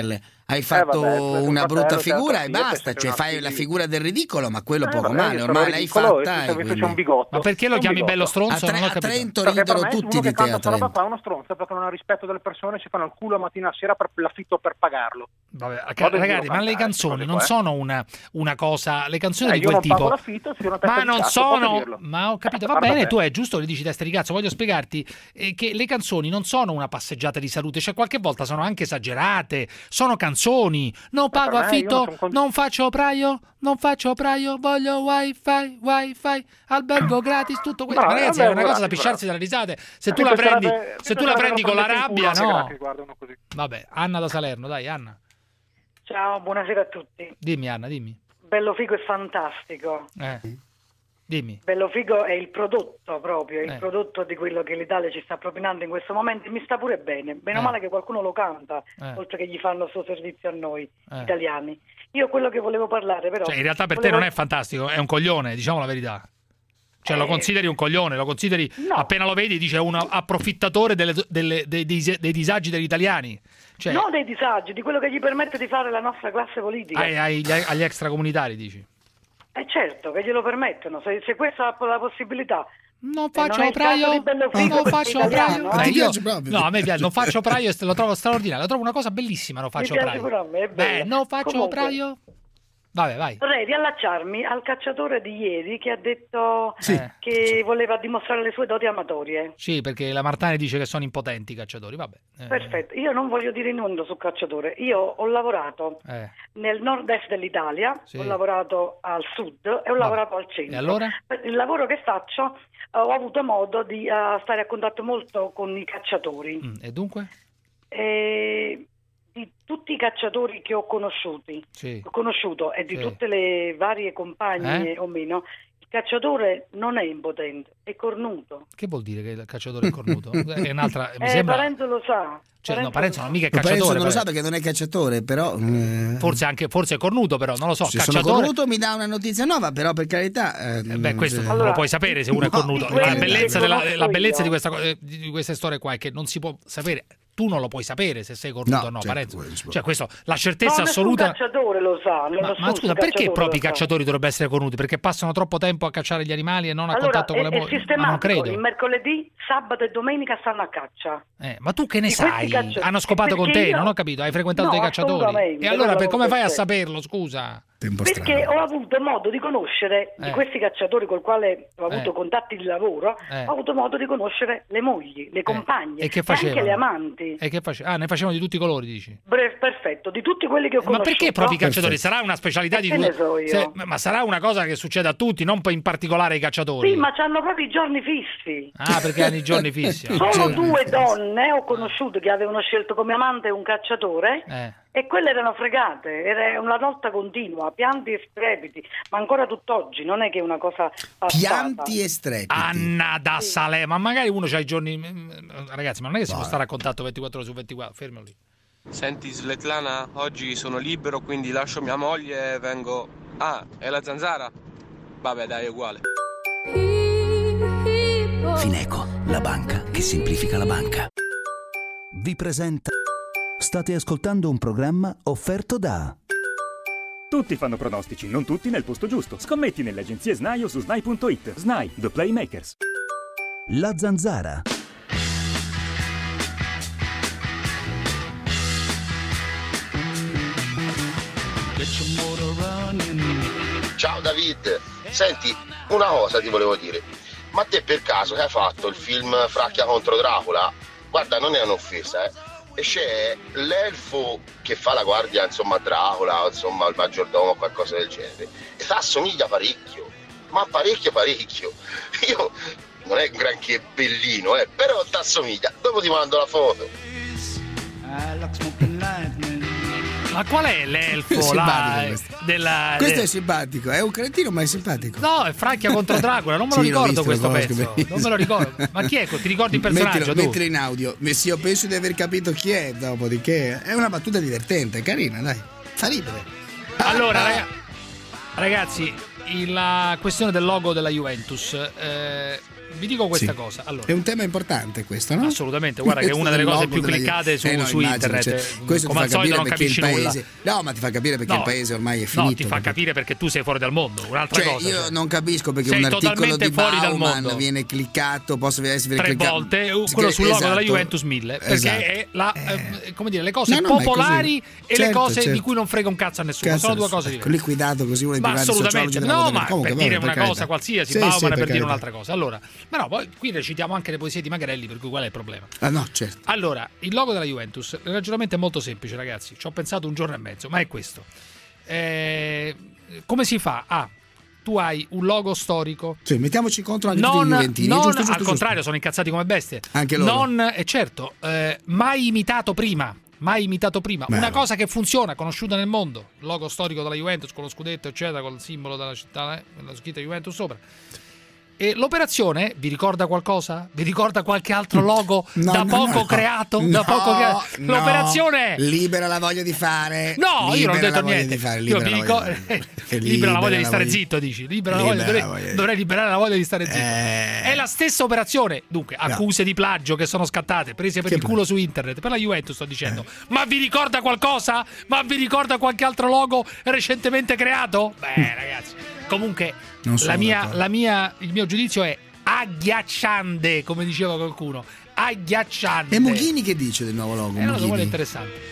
hai fatto una brutta figura e basta, cioè fai la figura del ridicolo, ma quello poco male, ormai l'hai fatta. Un bigotto. Ma perché lo chiami bello stronzo? A Trento ridono tutti di te a Trento. Fa uno stronzo perché non ha rispetto delle persone, si fanno il culo mattina a sera per l'affitto per pagarlo. Vabbè, ragazzi, ma le canzoni non sono una cosa, le canzoni di quel tipo. Ma non sono, ma ho capito, va bene, tu è giusto che dici testa di cazzo, voglio spiegarti che le canzoni non sono una passeggiata di salute, cioè qualche volta sono anche esagerate, sono canzoni, non pago affitto, non faccio operaio, voglio wifi, albergo gratis, tutto questo. Ragazzi, è una cosa da pisciarsi dalle risate. Se tu la prendi con la rabbia, no. Vabbè, Anna da Salerno, dai Anna. Ciao, buonasera a tutti. Dimmi Anna, dimmi. Bello Figo è fantastico. Dimmi. Bello Figo è il prodotto proprio, il prodotto di quello che l'Italia ci sta propinando in questo momento e mi sta pure bene. Meno male che qualcuno lo canta, oltre che gli fanno il suo servizio a noi italiani. Io quello che volevo parlare però... Cioè in realtà per te non è fantastico, è un coglione, diciamo la verità. Cioè lo consideri un coglione, lo consideri, appena lo vedi dice un approfittatore dei disagi degli italiani. Cioè, non dei disagi, di quello che gli permette di fare la nostra classe politica. Agli extracomunitari dici? Certo, che glielo permettono, se questa ha la possibilità. Non faccio operaio, non faccio operaio. No, a me piace, non faccio operaio, lo trovo straordinario, lo trovo una cosa bellissima, non faccio operaio. Non faccio operaio. Vabbè, vai. Vorrei riallacciarmi al cacciatore di ieri che ha detto che voleva dimostrare le sue doti amatorie. Sì, perché la Martani dice che sono impotenti i cacciatori, vabbè. Perfetto, io non voglio dire nulla sul cacciatore. Io ho lavorato nel nord-est dell'Italia, ho lavorato al sud e ho lavorato al centro. E allora? Il lavoro che faccio ho avuto modo di stare a contatto molto con i cacciatori. E dunque? Di tutti i cacciatori che ho conosciuto e di tutte le varie compagne o meno, il cacciatore non è impotente, è cornuto. Che vuol dire che il cacciatore è cornuto? È un'altra, mi sembra... Parenzo lo sa. Cioè, no, Parenzo non mica è cacciatore. Parenzo non lo sa perché non è cacciatore, però... Forse è cornuto, però, non lo so. Se cacciatore... sono cornuto mi dà una notizia nuova, però per carità... questo non lo puoi sapere se uno è cornuto. La bellezza di queste storie qua è che non si può sapere... Tu non lo puoi sapere se sei cornuto o no, Parenzo. Cioè questo, la certezza assoluta... Il cacciatore lo sa. Ma scusa, perché proprio i cacciatori dovrebbero essere cornuti? Perché passano troppo tempo a cacciare gli animali e non a contatto con le mogli? Ma non credo. Il mercoledì, sabato e domenica stanno a caccia. Ma tu che ne sai? Hanno scopato con te, non ho capito, hai frequentato dei cacciatori. E allora come fai a saperlo, scusa? Perché ho avuto modo di conoscere di questi cacciatori col quale ho avuto contatti di lavoro, ho avuto modo di conoscere le mogli, le compagne e anche le amanti. E che ne facevano di tutti i colori, dici? Perfetto, di tutti quelli che ho conosciuto. Ma perché proprio i cacciatori? Sarà una specialità di ne so io. Ma sarà una cosa che succede a tutti, non in particolare ai cacciatori. Sì, ma hanno proprio i giorni fissi. Perché hanno i giorni fissi. Solo 2 donne ho conosciuto che avevano scelto come amante un cacciatore. E quelle erano fregate, era una lotta continua, pianti e strepiti, ma ancora tutt'oggi, non è che è una cosa passata. Pianti e strepiti. Anna da Salè, ma magari uno c'ha i giorni... Ragazzi, ma non è che si può stare a contatto 24 ore su 24, fermo lì. Senti Svetlana, oggi sono libero, quindi lascio mia moglie e vengo... Ah, è la zanzara? Vabbè dai, è uguale. Fineco, la banca che semplifica la banca. Vi presenta... State ascoltando un programma offerto da... Tutti fanno pronostici, non tutti nel posto giusto. Scommetti nelle agenzie SNAI o su SNAI.it. SNAI, The Playmakers. La zanzara. Ciao David, senti, una cosa ti volevo dire. Ma te per caso che hai fatto il film Fracchia contro Dracula? Guarda, non è un'offesa, E c'è l'elfo che fa la guardia, insomma, a Dracula, insomma, al maggiordomo o qualcosa del genere. E assomiglia parecchio, ma parecchio. Io non è un granché bellino, però t'assomiglia. Dopo ti mando la foto. Ma qual è l'elfo? Questo è simpatico, è un cretino ma è simpatico. No, è Fracchia contro Dracula, non me lo ricordo questo pezzo. Non me lo ricordo. Ma chi è? Ti ricordi il personaggio? Mettilo in audio. Sì, io penso di aver capito chi è, dopodiché è una battuta divertente, carina, dai. Fa ridere. Allora, ragazzi, la questione del logo della Juventus. vi dico questa cosa. Allora, è un tema importante questo, no? Assolutamente, guarda che è una delle cose più cliccate su internet. Cioè, questo come al solito non capisci nulla. No, ma ti fa capire perché il paese ormai è finito. No, ti fa capire perché tu sei fuori dal mondo. Un'altra cosa. Io non capisco perché sei un articolo di fuori dal Bauman mondo. Viene cliccato, viene 3 volte, quello sul logo della Juventus 1000, perché è come dire, le cose popolari e le cose di cui non frega un cazzo a nessuno. Sono due cose diverse. Liquidato così uno dei più grandi assolutamente no, ma per dire una cosa qualsiasi, Bauman per dire un'altra cosa. Allora, ma no, poi qui recitiamo anche le poesie di Magrelli, per cui qual è il problema? No, certo. Allora, il logo della Juventus, il ragionamento è molto semplice, ragazzi. Ci ho pensato un giorno e mezzo, ma è questo. Come si fa tu hai un logo storico. Sì, mettiamoci contro anche tutti i juventini. Giusto, al contrario, sono incazzati come bestie. Anche loro. Certo, mai imitato prima. Una cosa che funziona, conosciuta nel mondo. Il logo storico della Juventus con lo scudetto, eccetera, con il simbolo della città, la scritta Juventus sopra. E l'operazione vi ricorda qualcosa? Vi ricorda qualche altro logo creato? L'operazione libera la voglia di fare. No, io non ho detto niente. Io dico libera la voglia di stare zitto, dici. Dovrei liberare la voglia di stare zitto. È la stessa operazione. Dunque, accuse di plagio che sono scattate, prese per il culo su internet. Per la Juventus sto dicendo. Ma vi ricorda qualcosa? Ma vi ricorda qualche altro logo recentemente creato? Beh, ragazzi. Comunque il mio giudizio è agghiacciante, come diceva qualcuno. Agghiacciante. E Mughini che dice del nuovo logo? Non so, quello è interessante.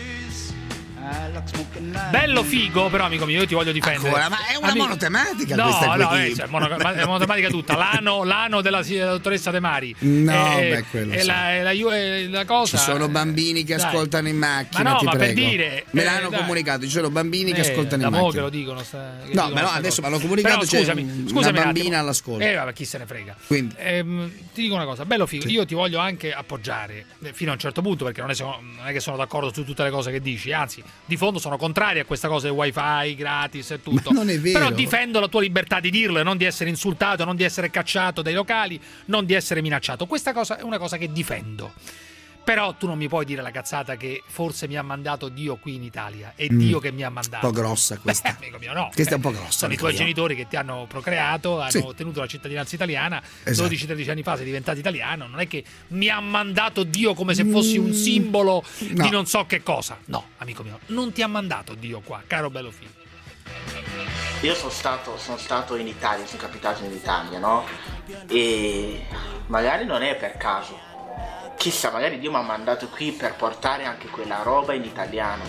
Bello figo, però amico mio, io ti voglio difendere. Ancora, ma è una monotematica questa qui. È monotematica tutta. L'ano della dottoressa De Mari. Quello è la cosa. Ci sono bambini che ascoltano in macchina. Ma prego. Per dire. Me l'hanno comunicato. Ci sono bambini che ascoltano in macchina. Che lo dicono. Adesso me l'hanno comunicato. C'è una bambina all'ascolto. Vabbè, chi se ne frega. Quindi ti dico una cosa, bello figo. Io ti voglio anche appoggiare fino a un certo punto, perché non è che sono d'accordo su tutte le cose che dici, anzi. Di fondo sono contrari a questa cosa del wifi gratis e tutto. Ma non è vero. Però difendo la tua libertà di dirlo e non di essere insultato, non di essere cacciato dai locali, non di essere minacciato. Questa cosa è una cosa che difendo. Però tu non mi puoi dire la cazzata che forse mi ha mandato Dio qui in Italia. È Dio che mi ha mandato. Un po' grossa questa. Amico mio, no. Questa è un po' grossa. Sono i tuoi genitori che ti hanno procreato, hanno ottenuto la cittadinanza italiana. 12-13 anni fa sei diventato italiano. Non è che mi ha mandato Dio come se fossi un simbolo di non so che cosa. No, amico mio, non ti ha mandato Dio qua, caro bello figlio. Io sono stato in Italia, sono capitato in Italia, no? E magari non è per caso. Chissà, magari Dio mi ha mandato qui per portare anche quella roba in italiano.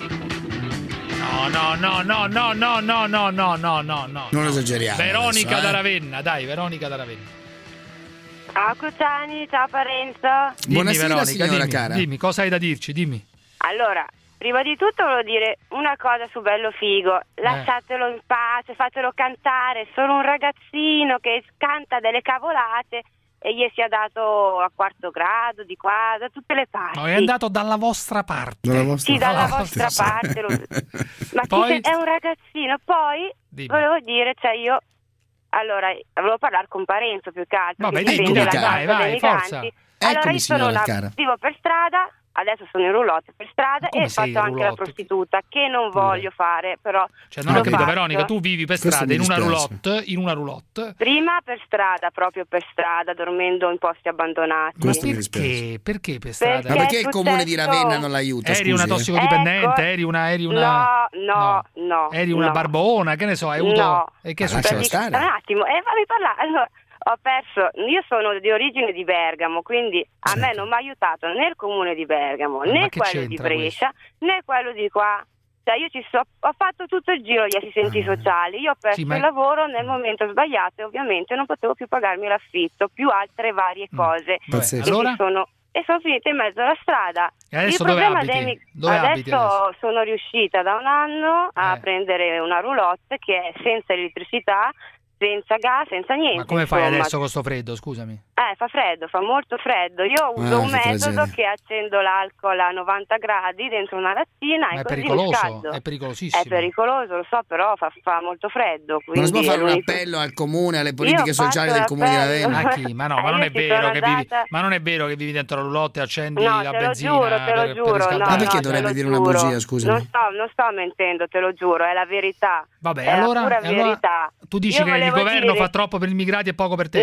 No. Non esageriamo. Veronica da Ravenna, dai, Veronica da Ravenna. Ciao Cruciani, ciao Parenzo. Buonasera, Veronica, signora cara. Dimmi, cosa hai da dirci, dimmi. Allora, prima di tutto volevo dire una cosa su Bello Figo. Lasciatelo in pace, fatelo cantare. Sono un ragazzino che canta delle cavolate e gli si è dato a quarto grado, di qua, da tutte le parti. No, è andato dalla vostra parte. Dalla vostra parte. Ma poi è un ragazzino. Poi volevo dire, io allora volevo parlare con Parenzo più che altro. Vabbè, vai, forza. Allora io sono vivo per strada. Adesso sono in roulotte per strada e faccio anche la prostituta, che non voglio fare, però. Cioè, non ho capito, Veronica, tu vivi per strada in una roulotte. Prima per strada, proprio per strada, dormendo in posti abbandonati. Ma perché per strada? Ma perché il comune di Ravenna non l'aiuta? Eri una tossicodipendente? Eri una. No. Eri una barbona, che ne so, hai avuto. No. E che è successo? Un attimo, fammi parlare. Allora, io sono di origine di Bergamo, quindi a me non mi ha aiutato né il comune di Bergamo, né quello di Brescia, né quello di qua. Cioè io ho fatto tutto il giro degli assistenti sociali, io ho perso il lavoro nel momento sbagliato e ovviamente non potevo più pagarmi l'affitto, più altre varie cose. Allora? E sono finita in mezzo alla strada. E adesso dove abiti? Adesso sono riuscita da un anno a prendere una roulotte che è senza elettricità, senza gas, senza niente. Ma come fai adesso con sto freddo, scusami? Fa freddo, fa molto freddo. Io uso un metodo che accendo l'alcol a 90 gradi dentro una lattina e così mi scaldo. È pericolosissimo. È pericoloso, lo so, però fa molto freddo. Ma non si può fare un appello al comune, alle politiche sociali del comune di Ravenna? Ma non è vero che vivi. Ma non è vero che vivi dentro la roulotte e accendi la benzina. Te lo giuro. Ma perché dovrebbe dire una bugia, scusami? Non sto mentendo, te lo giuro, è la verità. Vabbè, è allora, la pura verità. Tu dici che il governo fa troppo per gli immigrati e poco per te?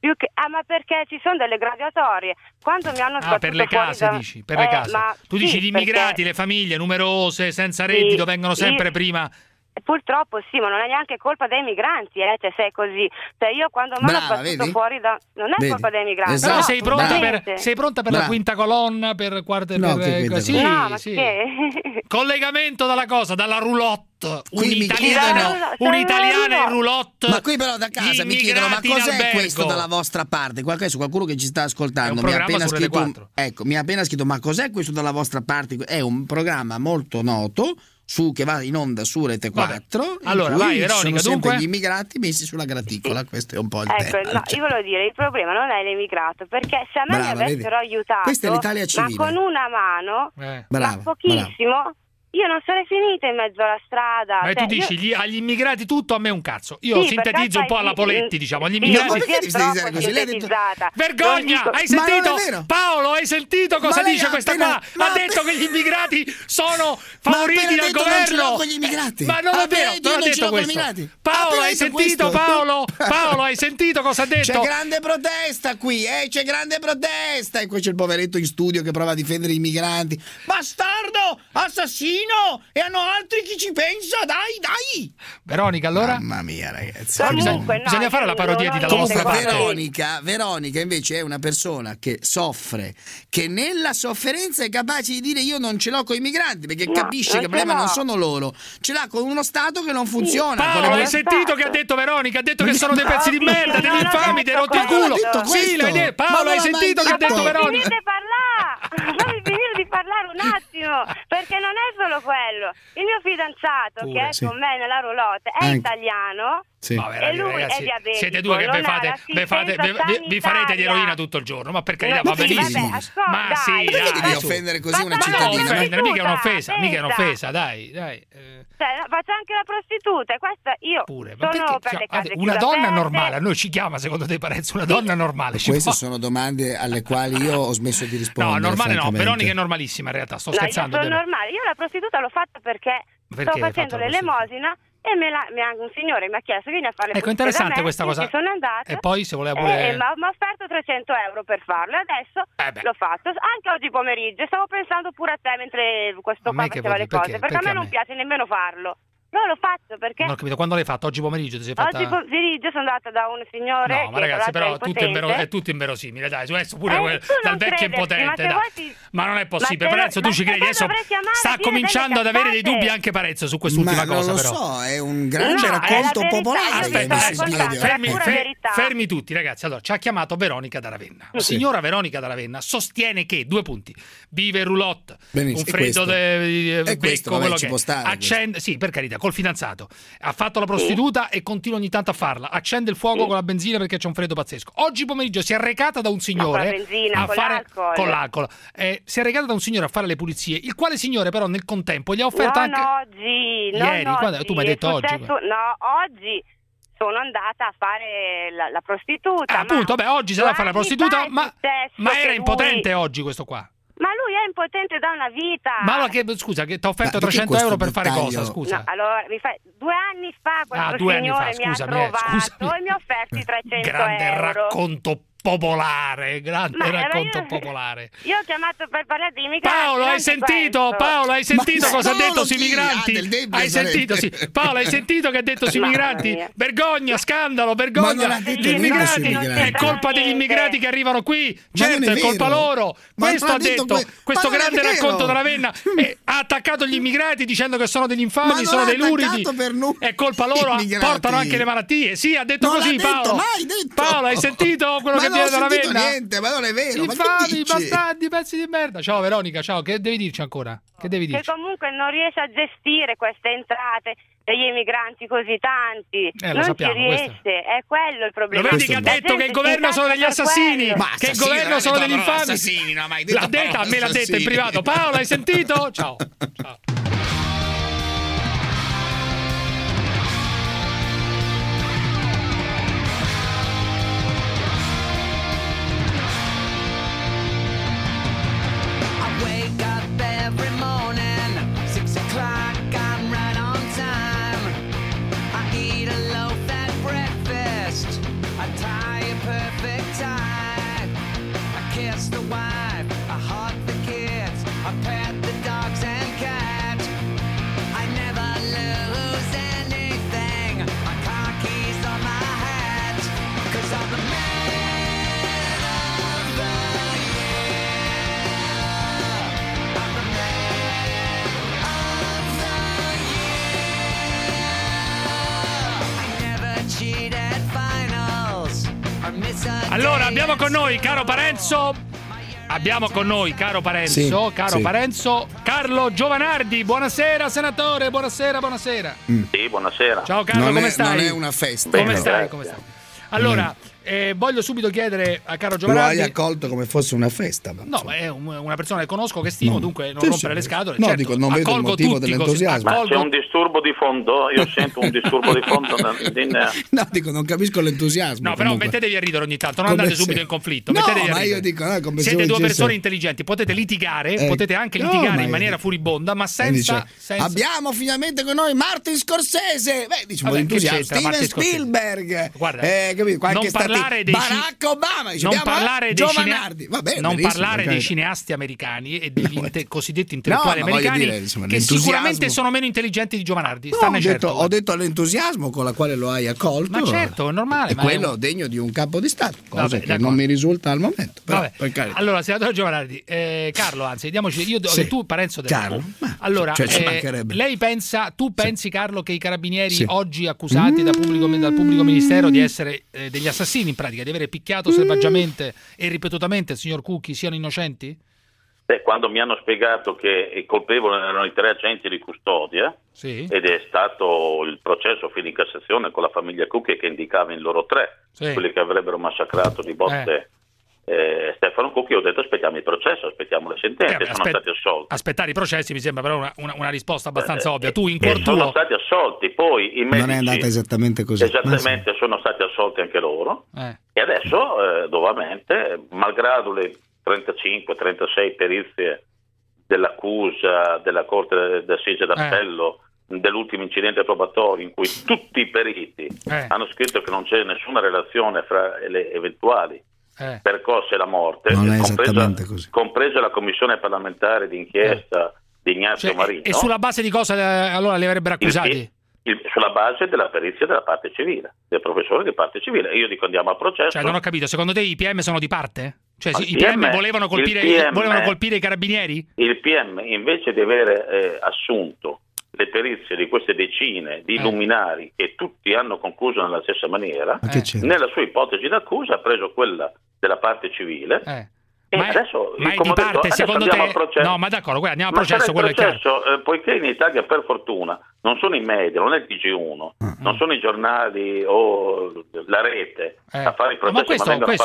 ma perché ci sono delle graduatorie. Quando mi hanno per le case dici, per le case. Tu dici gli immigrati, le famiglie numerose, senza reddito, vengono sempre prima. Purtroppo sì, ma non è neanche colpa dei migranti, cioè se è così. Cioè io quando mi hanno battuto fuori non è colpa dei migranti. Esatto. No, sei pronta per la quinta colonna, per quarta sì. Collegamento dalla roulotte. Un'italiana in roulotte. Ma qui però da casa mi chiedono: ma cos'è questo dalla vostra parte? Qualcuno che ci sta ascoltando mi ha appena scritto mi ha appena scritto: ma cos'è questo dalla vostra parte? È un programma molto noto che va in onda su Rete 4. Allora vai Veronica, sono dunque gli immigrati messi sulla graticola, questo è un po' il tema. No, io volevo dire, il problema non è l'immigrato, perché se a me mi avessero aiutato, questa è l'Italia civile, ma con una mano, ma pochissimo, io non sarei finita in mezzo alla strada. Ma tu dici agli immigrati tutto, a me un cazzo. Io sintetizzo un po' alla Poletti, diciamo, agli immigrati. Vergogna! Hai sentito? Paolo, hai sentito cosa dice questa qua? Ha detto che gli immigrati sono favoriti dal governo. Ma non è vero, non ha detto questo. Paolo, hai sentito? Paolo, hai sentito cosa ha detto? C'è grande protesta qui, c'è grande protesta. E poi c'è il poveretto in studio che prova a difendere i migranti. Bastardo, assassino! E hanno altri chi ci pensa, dai! Veronica, allora? Mamma mia, ragazzi. Bisogna fare la parodia di dalla vostra parte. Veronica invece è una persona che soffre, che nella sofferenza è capace di dire io non ce l'ho con i migranti, perché capisce che il problema non sono loro, ce l'ha con uno Stato che non funziona. Paolo, hai sentito che ha detto Veronica? Ha detto che sono dei pezzi di merda, degli infami, dei rotti il culo. Sì, l'hai detto. Paolo, hai sentito che ha detto Veronica? Fammi finire di parlare un attimo, perché non è solo quello. Il mio fidanzato che è con me nella roulotte è italiano. Sì. No, e lui ragazzi, è diabetico. Siete due che vi farete di eroina tutto il giorno, ma per carità va benissimo. Ma sì, devi offendere così una cittadina? Mica è un'offesa, dai. Faccio anche la prostituta, questa io pure. Sono per le case una donna normale, a noi ci chiama secondo te Parenzo una donna normale? Queste sono domande alle quali io ho smesso di rispondere. No, normale no, Veronica è normalissima in realtà, sto scherzando. Io sono normale, io la prostituta l'ho fatta perché sto facendo l'elemosina e un signore mi ha chiesto vieni a fare le pulizie interessante da me, questa cosa. Sono andata e poi se voleva pure mi ha offerto 300 euro per farlo e adesso l'ho fatto anche oggi pomeriggio. Stavo pensando pure a te mentre questo qua faceva le cose perché a me non piace nemmeno farlo. No, l'ho fatto perché... Non ho capito, quando l'hai fatto? Oggi pomeriggio ti sei fatta... Oggi pomeriggio sono andata da un signore... No, ma ragazzi, però è tutto inverosimile, dai, su adesso pure dal vecchio impotente, dai. Ma non è possibile, Parenzo, tu ci credi? Adesso sta cominciando ad avere dei dubbi anche Parenzo su quest'ultima cosa, però. Non lo so, è un grande racconto popolare. Aspetta, fermi tutti, ragazzi. Allora, ci ha chiamato Veronica da Ravenna. La signora Veronica da Ravenna sostiene che, 2 punti, vive roulotte, un freddo becco, quello che accende... Sì, per carità. Col fidanzato ha fatto la prostituta e continua ogni tanto a farla, accende il fuoco con la benzina perché c'è un freddo pazzesco. Oggi pomeriggio si è recata da un signore con l'alcol. Si è recata da un signore a fare le pulizie, il quale signore però nel contempo gli ha offerto ieri. Tu mi hai detto oggi. No, oggi sono andata a fare la prostituta. Appunto, oggi sarà a fare la prostituta, ma era impotente oggi questo qua. Ma lui è impotente da una vita. Ma allora scusa, che ti ha offerto 300 euro per fare cosa? Scusa. No, allora, 2 anni fa questo signore mi ha trovato e mi ha offerti 300 Grande euro. Racconto popolare, racconto popolare. Io ho chiamato per parlare di migranti. Paolo, hai sentito cosa ha detto sui migranti? Hai sentito? Sì. Paolo, hai sentito che ha detto sui migranti? Vergogna, scandalo, vergogna. Gli immigrati, è colpa degli immigrati che arrivano qui. Certo, è colpa loro. Questo ha detto, questo grande racconto da Ravenna. Ha attaccato gli immigrati dicendo che sono degli infami, sono dei luridi. È colpa loro, portano anche le malattie. Sì, ha detto così Paolo. Paolo, hai sentito quello che non ho sentito niente, ma non è vero. Infami, bastardi, pezzi di merda. Ciao Veronica, ciao, che devi dirci ancora? Che devi dirci? Che comunque non riesce a gestire queste entrate degli immigranti così tanti. Non sappiamo, ci riesce, è quello il problema. Lo vedi che ha detto che il governo sono degli assassini, che il governo sono degli infami. L'ha detta, a me l'ha detto in privato. Paolo, hai sentito? Ciao. Perfect Allora, abbiamo con noi, caro Parenzo, Parenzo, Carlo Giovanardi. Buonasera, senatore, buonasera. Sì, buonasera. Ciao Carlo, come stai? Non è una festa. Come stai? Allora, voglio subito chiedere a caro Giovanardi. Lo hai accolto come fosse una festa. No, ma è una persona che conosco, che stimo, dunque non rompere le scatole. No, certo, dico, non vedo il motivo dell'entusiasmo. Ma c'è un disturbo di fondo? Io sento un disturbo di fondo. No, dico, non capisco l'entusiasmo. No, però mettetevi a ridere ogni tanto, non andate subito in conflitto. No, ma io dico, siete due persone intelligenti, potete litigare, potete anche litigare in maniera furibonda, ma senza... Abbiamo finalmente con noi Martin Scorsese. Beh, dice un po' di entusiasmo. Steven Spielberg. Guarda, qualche Barack Obama, non parlare bene, dei cineasti americani e degli cosiddetti intellettuali americani che sicuramente sono meno intelligenti di Giovanardi. Ho detto l'entusiasmo con la quale lo hai accolto. Ma certo, è normale. È quello degno di un capo di Stato, cosa che non mi risulta al momento. Però, allora, senatore Giovanardi, Carlo, anzi, diamoci, tu Parenzo Carlo. Allora, lei pensi, Carlo, che i carabinieri oggi accusati dal pubblico ministero di essere degli assassini, in pratica, di avere picchiato selvaggiamente e ripetutamente il signor Cucchi, siano innocenti? Quando mi hanno spiegato che i colpevoli erano i 3 agenti di custodia, ed è stato il processo fino in Cassazione con la famiglia Cucchi che indicava in loro 3, quelli che avrebbero massacrato di botte Stefano Cucchi, ho detto aspettiamo il processo, aspettiamo le sentenze, sono stati assolti. Aspettare i processi mi sembra però una risposta abbastanza ovvia. Tu in cuor tuo sono stati assolti, poi i medici non è andata esattamente così. Esattamente, sono stati assolti anche loro e adesso nuovamente, malgrado le 35-36 perizie dell'accusa della Corte d'Assise d'Appello dell'ultimo incidente probatorio in cui tutti i periti hanno scritto che non c'è nessuna relazione fra le eventuali percosse e la morte, compresa la commissione parlamentare d'inchiesta di Ignazio Marino. E sulla base di cosa allora li avrebbero accusati? Sulla base della perizia della parte civile, del professore di parte civile. Io dico andiamo a processo. Cioè, non ho capito, secondo te i PM sono di parte? Cioè i PM volevano colpire i carabinieri? Il PM, invece di avere assunto le perizie di queste decine di luminari che tutti hanno concluso nella stessa maniera, nella sua ipotesi d'accusa ha preso quella della parte civile. E adesso, ma è di parte, secondo te? No, ma d'accordo, andiamo a processo, quello è chiaro. Poiché in Italia, per fortuna, non sono i media, non è il TG1, non sono i giornali o la rete a fare i processi,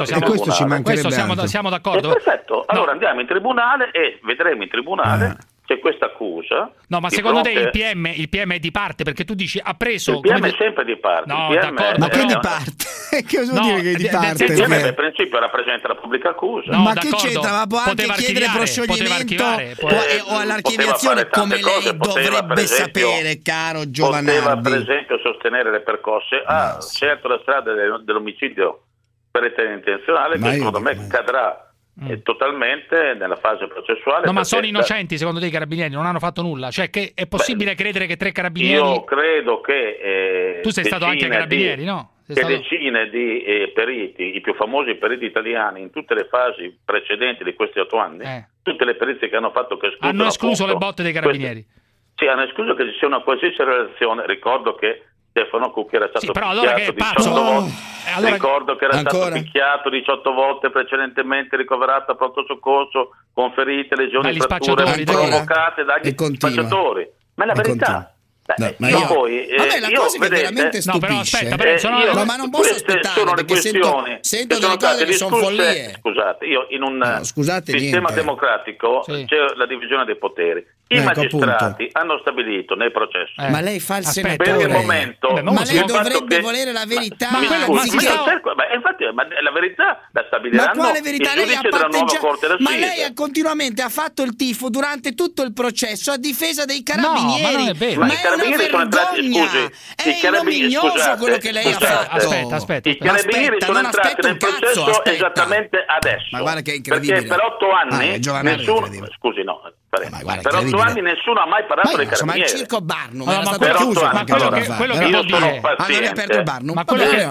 questo siamo d'accordo. Perfetto, allora andiamo in tribunale e vedremo in tribunale c'è questa accusa. No, ma secondo te il PM è di parte? Perché tu dici ha preso... Il PM è sempre di parte. No, d'accordo. Ma che di parte? Che cosa vuol dire che è di parte? Il PM per principio rappresenta la pubblica accusa. No, ma che c'entra? Ma può anche chiedere proscioglimento o all'archiviazione, come lei dovrebbe sapere, caro Giovanardi. Poteva per esempio sostenere le percosse. Certo la strada dell'omicidio pretenzionale, che secondo me cadrà totalmente nella fase processuale. No, ma sono innocenti secondo te i carabinieri? Non hanno fatto nulla? Cioè, che è possibile credere che 3 carabinieri... Io credo che tu sei stato anche ai carabinieri, no? Decine di periti, i più famosi periti italiani in tutte le fasi precedenti di questi 8 anni, tutte le perizie che hanno fatto che hanno escluso le botte dei carabinieri. Sì, hanno escluso che ci sia una qualsiasi relazione. Ricordo che Stefano Cucchi era stato picchiato 18 volte. Ricordo che era stato picchiato 18 volte precedentemente, ricoverato a pronto soccorso con ferite, lesioni e fratture provocate dagli spacciatori. Ma è la verità. La cosa che veramente stupisce, ma non posso aspettare perché sento delle cose che sono follie. Scusate, io in un sistema democratico c'è la divisione dei poteri. I magistrati hanno stabilito nel processo. Ma lei fa il senatore. Per il momento, ma lei dovrebbe volere la verità. Ma infatti la verità la stabiliranno. Ma quale verità? Lei ha patteggiato. Ma lei continuamente ha fatto il tifo durante tutto il processo a difesa dei carabinieri. No, ma non è vero. Ma i carabinieri sono entrati, è ignominioso quello che lei ha fatto. Aspetta. I carabinieri sono entrati nel processo esattamente adesso. Ma guarda che è incredibile. Perché per 8 anni nessuno... Scusi, no. Per 8 anni nessuno ha mai parlato dei carabinieri. Ma il circo Barnum era stato chiuso. Quello che vuol dire... Hanno aperto il Barnum. Ma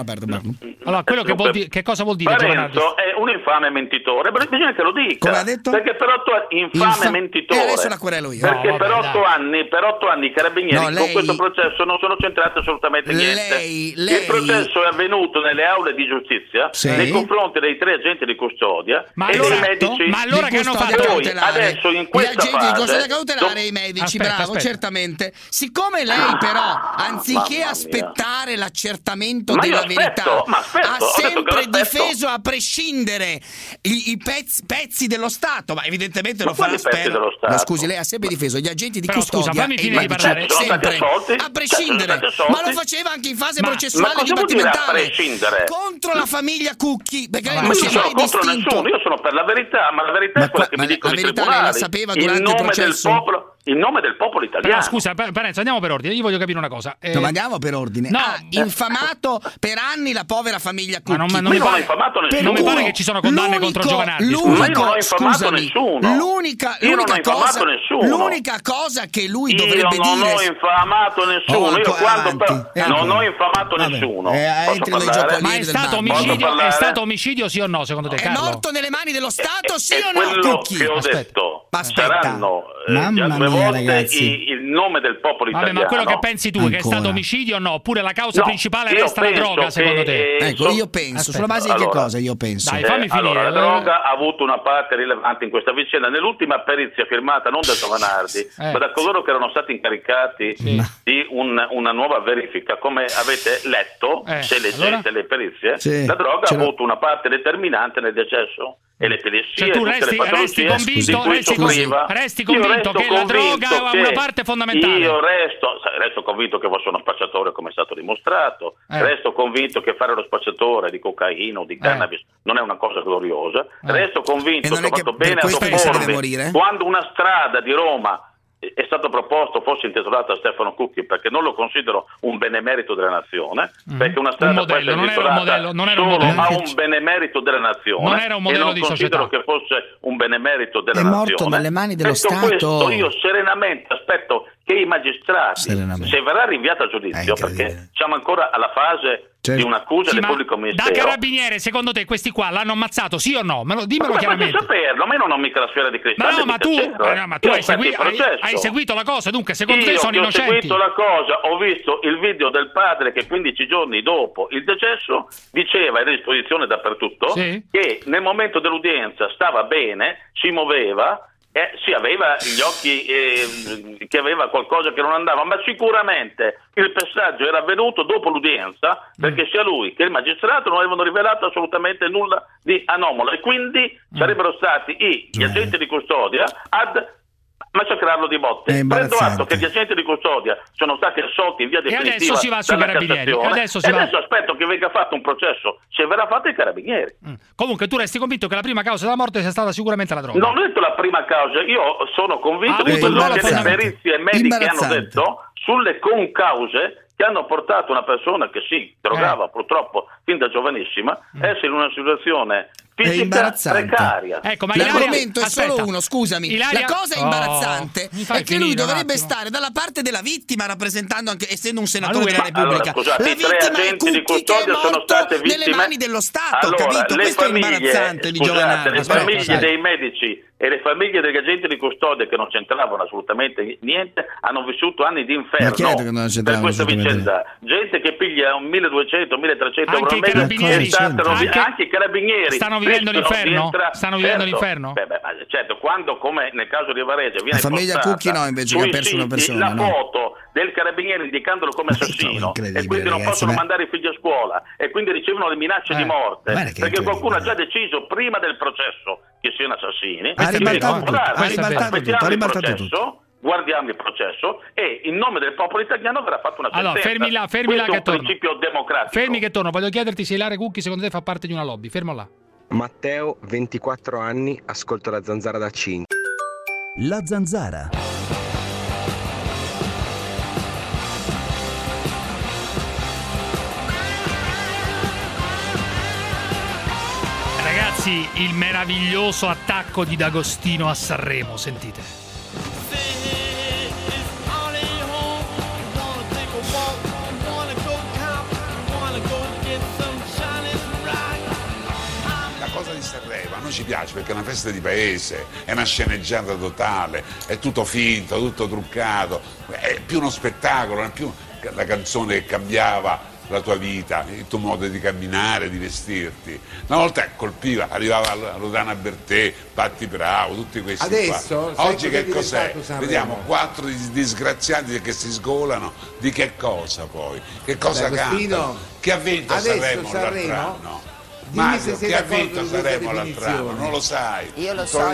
quello che cosa vuol dire? Parenzo è un infame mentitore. Bisogna che lo dica. Come ha detto? Perché per 8 anni infame mentitore. Adesso la querelo io. Perché per 8 anni i carabinieri con questo processo non sono c'entrate assolutamente niente. Il processo è avvenuto nelle aule di giustizia nei confronti dei 3 agenti di custodia e dei medici. Ma allora che hanno fatto? Poi adesso in questa gli agenti fase di custodia cautelare e i medici, bravo, certamente. Siccome lei però, anziché aspettare l'accertamento della verità, ha sempre difeso a prescindere i pezzi dello Stato, ma evidentemente lo farà, spero. Ma scusi, lei ha sempre difeso gli agenti di custodia, fammi finire di parlare, sempre, a prescindere, ma lo faceva anche in fase processuale dibattimentale contro la famiglia Cucchi, perché lei non si è mai distinto. Io sono per la verità, ma la verità è quella che mi dicono i tribunali. Lei la sapeva durante il processo? In nome del popolo italiano. Però, scusa, Parenzo, andiamo per ordine. Io voglio capire una cosa. No, ma andiamo per ordine. Infamato per anni la povera famiglia Cucchi. Ma non mi pare che ci sono condanne contro Giovanardi. Ma io non ho infamato nessuno. L'unica cosa che lui dovrebbe dire. Io non ho infamato nessuno. Non ho infamato nessuno. Ma è stato omicidio, sì o no, secondo te, Carlo? È morto nelle mani dello Stato, sì o no, Cucchi? Quello che ho detto. Saranno già 2 volte il nome del popolo italiano. Ma quello che pensi tu, che è stato omicidio o no? Oppure la causa principale resta la droga, secondo te? Ecco, io penso, sulla base di che cosa io penso? Dai, fammi finire. Allora, la droga ha avuto una parte rilevante in questa vicenda. Nell'ultima perizia firmata non da Giovanardi, ma da coloro che erano stati incaricati di una nuova verifica, come avete letto, se leggete le perizie, la droga ha avuto una parte determinante nel decesso e l'epilessia, tu resti convinto che la droga ha una parte fondamentale. Io resto convinto che fosse uno spacciatore, come è stato dimostrato. Resto convinto che fare lo spacciatore di cocaina o di cannabis non è una cosa gloriosa. Resto convinto che ho fatto bene a oppormi quando una strada di Roma è stato proposto fosse intitolata a Stefano Cucchi, perché non lo considero un benemerito della nazione, perché una strada può essere intitolata solo a un benemerito della nazione, non era un modello di società. Non considero che fosse un benemerito della nazione. È morto nelle mani dello Stato. Questo io serenamente aspetto che i magistrati, se verrà rinviato a giudizio, perché siamo ancora alla fase di un'accusa del pubblico ministero. Da carabiniere, secondo te questi qua l'hanno ammazzato, sì o no? Dimmelo chiaramente. Ma saperlo, ma io non ho mica la sfera di cristallo. Ma tu hai seguito la cosa, dunque secondo te sono innocenti? Ho seguito la cosa, ho visto il video del padre che 15 giorni dopo il decesso diceva, era a disposizione dappertutto, che nel momento dell'udienza stava bene, si muoveva, sì, aveva gli occhi che aveva qualcosa che non andava, ma sicuramente il passaggio era avvenuto dopo l'udienza, perché sia lui che il magistrato non avevano rivelato assolutamente nulla di anomalo e quindi sarebbero stati gli agenti di custodia ad massacrarlo di botte. Prendo atto che gli agenti di custodia sono stati assolti in via definitiva. E adesso si va sui carabinieri. Adesso aspetto che venga fatto un processo, se verrà fatto ai carabinieri. Comunque tu resti convinto che la prima causa della morte sia stata sicuramente la droga? Non ho detto la prima causa, io sono convinto di quello che le perizie mediche hanno detto sulle concause che hanno portato una persona che si drogava purtroppo fin da giovanissima a essere in una situazione fisica precaria. Ecco, ma l'argomento è solo uno, scusami. La cosa imbarazzante è che lui dovrebbe stare dalla parte della vittima, rappresentando anche, essendo un senatore della Repubblica. Allora, scusate, i 3 agenti di custodia sono state vittime nelle mani dello Stato, capito? Questo è imbarazzante di Giovanardi. Le famiglie dei medici e le famiglie degli agenti di custodia, che non c'entravano assolutamente niente, hanno vissuto anni di inferno per questa vicenda. Gente che piglia 1.200, 1.300 euro al mese, anche i carabinieri stanno vivendo l'inferno? Stanno vivendo l'inferno? Certo, quando, come nel caso di Varese, viene la famiglia Cucchi invece che ha perso una persona, la foto del carabiniere indicandolo come assassino, e quindi non possono mandare i figli a scuola, e quindi ricevono le minacce di morte, perché qualcuno ha già deciso prima del processo che siano assassini. Ha ribaltato tutto. Guardiamo il processo e in nome del popolo italiano verrà fatta una sentenza. Allora, fermi là che torno. Principio democratico. Fermi che torno, voglio chiederti se Ilaria Cucchi secondo te fa parte di una lobby. Fermo là. Matteo, 24 anni, ascolto la Zanzara da 5. La Zanzara. Ragazzi, il meraviglioso attacco di D'Agostino a Sanremo, sentite. Sanremo hanno ci piace perché è una festa di paese, è una sceneggiata totale, è tutto finto, tutto truccato, è più uno spettacolo, non è più la canzone che cambiava la tua vita, il tuo modo di camminare, di vestirti. Una volta colpiva, arrivava Rodana Bertè, Patti Bravo, tutti questi adesso, qua. Oggi che cos'è? Vediamo 4 disgraziati che si sgolano, di che cosa poi? Che cosa cantano? Chi ha vinto Sanremo l'altro anno? Mario, chi ha vinto Sanremo l'altro anno? Non lo sai. Io lo so,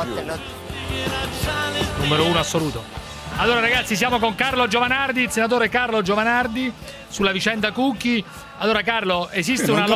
Numero 1 assoluto. Allora ragazzi, siamo con Carlo Giovanardi, il senatore Carlo Giovanardi, sulla vicenda Cucchi. Allora Carlo, esiste una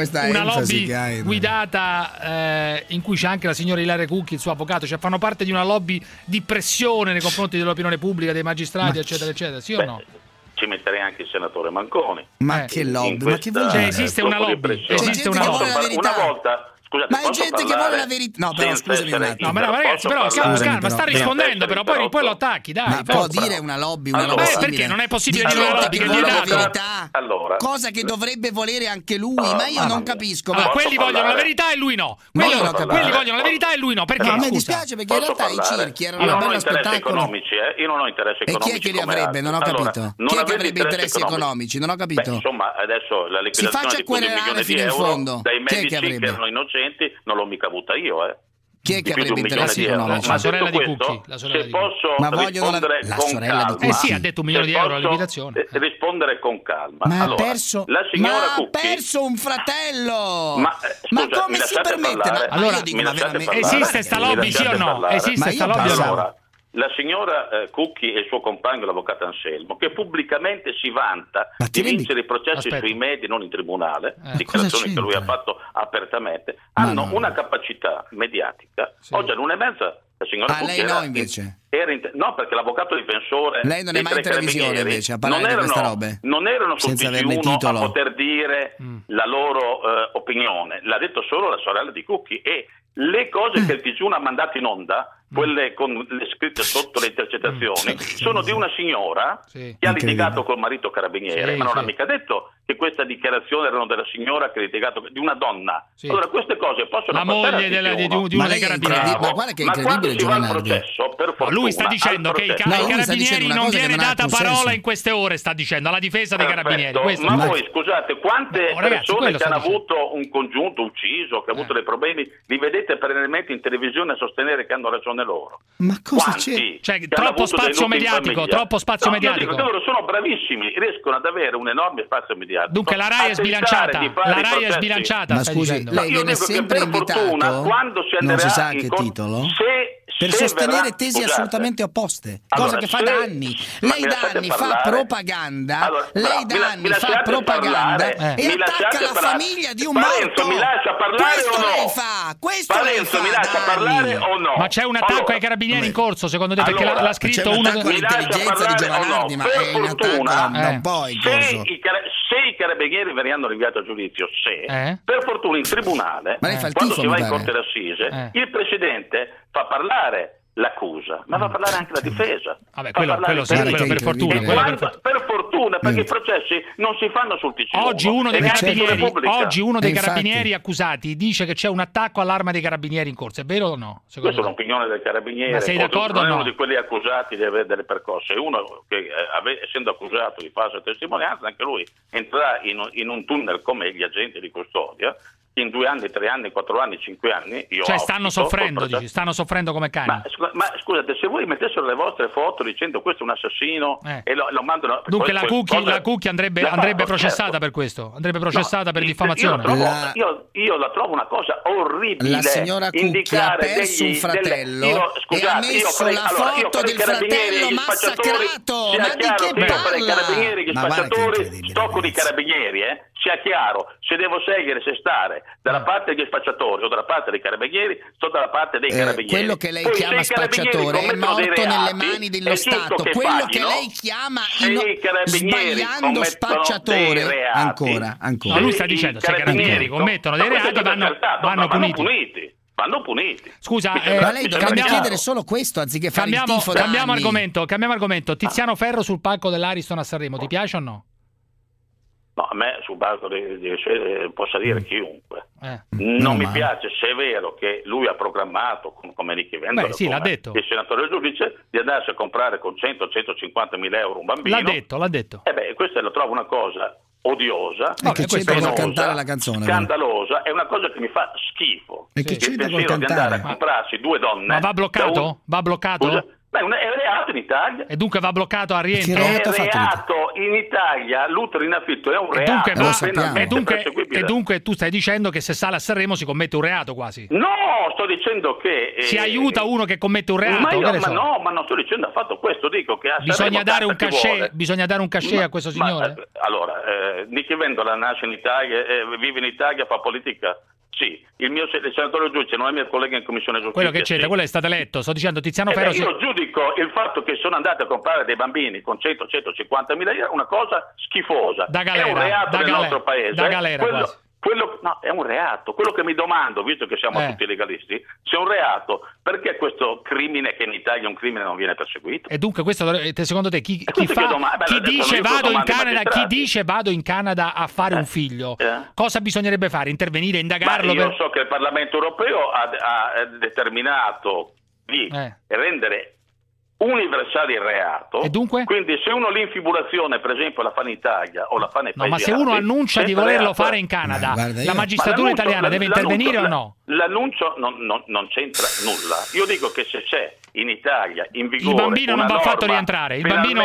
lobby guidata in cui c'è anche la signora Ilaria Cucchi, il suo avvocato, cioè fanno parte di una lobby di pressione nei confronti dell'opinione pubblica, dei magistrati, eccetera, eccetera, sì o no? Ci metterei anche il senatore Manconi. Ma che lobby? Ma che vuol dire? Cioè, esiste una lobby? Esiste una lobby. Una volta... Scusate, ma è gente che vuole la verità. No, però scusami un attimo. No, ma ragazzi, però calma, sta rispondendo, però poi lo attacchi, dai. Ma può dire una lobby, una lobby simile? Perché non è possibile dire una lobby che vuole la verità? Allora, cosa che dovrebbe volere anche lui, ma io non capisco. Ma quelli vogliono la verità e lui no. Quelli vogliono la verità e lui no. Perché? No, a me dispiace perché in realtà i circhi erano un bello spettacolo. Io non ho interessi economici. E chi è che li avrebbe? Non ho capito. Chi è che avrebbe interessi economici? Non ho capito. Insomma, adesso la liquidazione di 15 milioni di euro dai medici che erano innocenti non l'ho mica avuta io, Chi è che avrebbe interessi economici? La sorella di Cucchi. Se posso la rispondere con sorella calma. di sì, ha detto 1 milione di euro la liquidazione. Rispondere con calma. Ma allora, ha perso un fratello. Ma come si permette? Allora, esiste sta lobby, sì o no? Esiste sta lobby o no? La signora Cucchi e il suo compagno, l'avvocato Anselmo, che pubblicamente si vanta di vincere i processi sui media, non in tribunale, dichiarazioni che lui ha fatto apertamente, hanno una capacità mediatica. Oggi all'1:30 la signora Cucchi lei no invece? No, perché l'avvocato difensore... Lei non è mai in televisione invece a parlare di queste robe? Non erano sul TG1 a poter dire la loro opinione, l'ha detto solo la sorella di Cucchi, e le cose che il TG1 ha mandato in onda, quelle con le scritte sotto le intercettazioni, sono di una signora che ha litigato col marito carabiniere, ma non ha mica detto che questa dichiarazione erano della signora che ha litigato, di una donna. Allora queste cose possono la moglie di una dei carabinieri. Ma guarda che è incredibile Giovanardi. Lui sta dicendo che ai carabinieri non viene data parola in queste ore, sta dicendo, alla difesa dei carabinieri. Ma voi scusate, quante persone che hanno avuto un congiunto ucciso, che ha avuto dei problemi, li vedete perennemente in televisione a sostenere che hanno ragione loro? Ma cosa c'è? Cioè, troppo spazio mediatico, troppo spazio mediatico. Loro sono bravissimi, riescono ad avere un enorme spazio mediatico. Dunque la RAI è sbilanciata, è sbilanciata. Ma scusi, lei viene sempre invitato, non si sa che titolo, per sostenere tesi assolutamente opposte, cosa che fa da anni. Lei da anni fa propaganda, lei da anni fa propaganda e attacca la famiglia di un morto. Mi lascia parlare o no? Lei fa, questo Parenzo mi lascia parlare o no? Ma c'è un attacco ai carabinieri in corso, secondo te? Perché l'ha scritto uno dell'intelligenza di Giovanardi, ma è un attacco da un po' in corso. Se i carabinieri verranno rinviati a giudizio, per fortuna in tribunale, quando si va in corte d'assise, il presidente fa parlare l'accusa, ma fa parlare anche la difesa. Vabbè, quello per fortuna. Per fortuna, perché i processi non si fanno sul TG1. Oggi uno dei carabinieri accusati dice che c'è un attacco all'arma dei carabinieri in corso. È vero o no? Questa è un'opinione del carabiniere. Ma sei d'accordo o no? Non è uno di quelli accusati di avere delle percosse. È uno che, essendo accusato di falsa testimonianza, anche lui entrerà in un tunnel come gli agenti di custodia. In 2 anni, 3 anni, 4 anni, 5 anni stanno soffrendo come cani. Ma scusate, se voi mettessero le vostre foto dicendo questo è un assassino e lo mandano... Dunque la Cucchi andrebbe processata per questo, andrebbe processata per diffamazione. Io la trovo una cosa orribile. La signora Cucchi ha perso un fratello e ha messo la foto del fratello massacrato. Ma di che parla? I carabinieri, gli spacciatori, stocco di carabinieri, sia chiaro, se devo scegliere se stare dalla parte degli spacciatori o dalla parte dei carabinieri, sto dalla parte dei carabinieri. Quello che lei chiama spacciatore è morto nelle mani dello Stato. Quello che lei chiama sbagliando spacciatore ancora. No, lui sta dicendo se i carabinieri commettono dei reati vanno puniti. Vanno puniti. Scusa, ma lei dovrebbe chiedere solo questo anziché fare il tifo da anni. Cambiamo argomento. Tiziano Ferro sul palco dell'Ariston a Sanremo, ti piace o no? No, a me su base di scelte possa dire chiunque. Non mi piace, se è vero che lui ha programmato, come Nichi Vendola, l'ha detto. Il senatore Giudice, di andarsi a comprare con 100-150 mila euro un bambino. L'ha detto. Questa lo trovo una cosa odiosa, che c'entra col cantare la canzone, scandalosa, è una cosa che mi fa schifo. E che c'entra il pensiero di andare a comprarsi 2 donne. Ma va bloccato? Va bloccato? Scusa? Beh, è reato in Italia. E dunque va bloccato a rientro? È reato in Italia, l'utero in affitto è un reato. E dunque tu stai dicendo che se sale a Sanremo si commette un reato quasi? No, sto dicendo che... si aiuta uno che commette un reato? Ma non sto dicendo affatto questo, dico che bisogna dare un cachet a questo signore? Allora, Nichi Vendola nasce in Italia, vive in Italia, fa politica... Sì, il senatore Giudice non è mio collega in commissione giustizia. Quello che c'entra, quello è stato eletto. Sto dicendo Tiziano Ferro. Io giudico il fatto che sono andati a comprare dei bambini con 100-150 mila euro una cosa schifosa. Da galera, è un reato nel nostro paese. Da galera quasi. No, è un reato. Quello che mi domando, visto che siamo tutti legalisti, se è un reato, perché questo crimine, che in Italia è un crimine, non viene perseguito? E dunque questo, secondo te, chi dice vado in Canada a fare un figlio, cosa bisognerebbe fare? Intervenire, indagarlo? Io so che il Parlamento europeo ha determinato di rendere universale il reato, e dunque? Quindi se uno l'infibulazione per esempio la fa in Italia o la fa nei paesi ma se uno annuncia di volerlo fare in Canada, la magistratura italiana deve intervenire o no? L'annuncio non c'entra nulla. Io dico che se c'è in Italia in vigore il bambino non va fatto rientrare,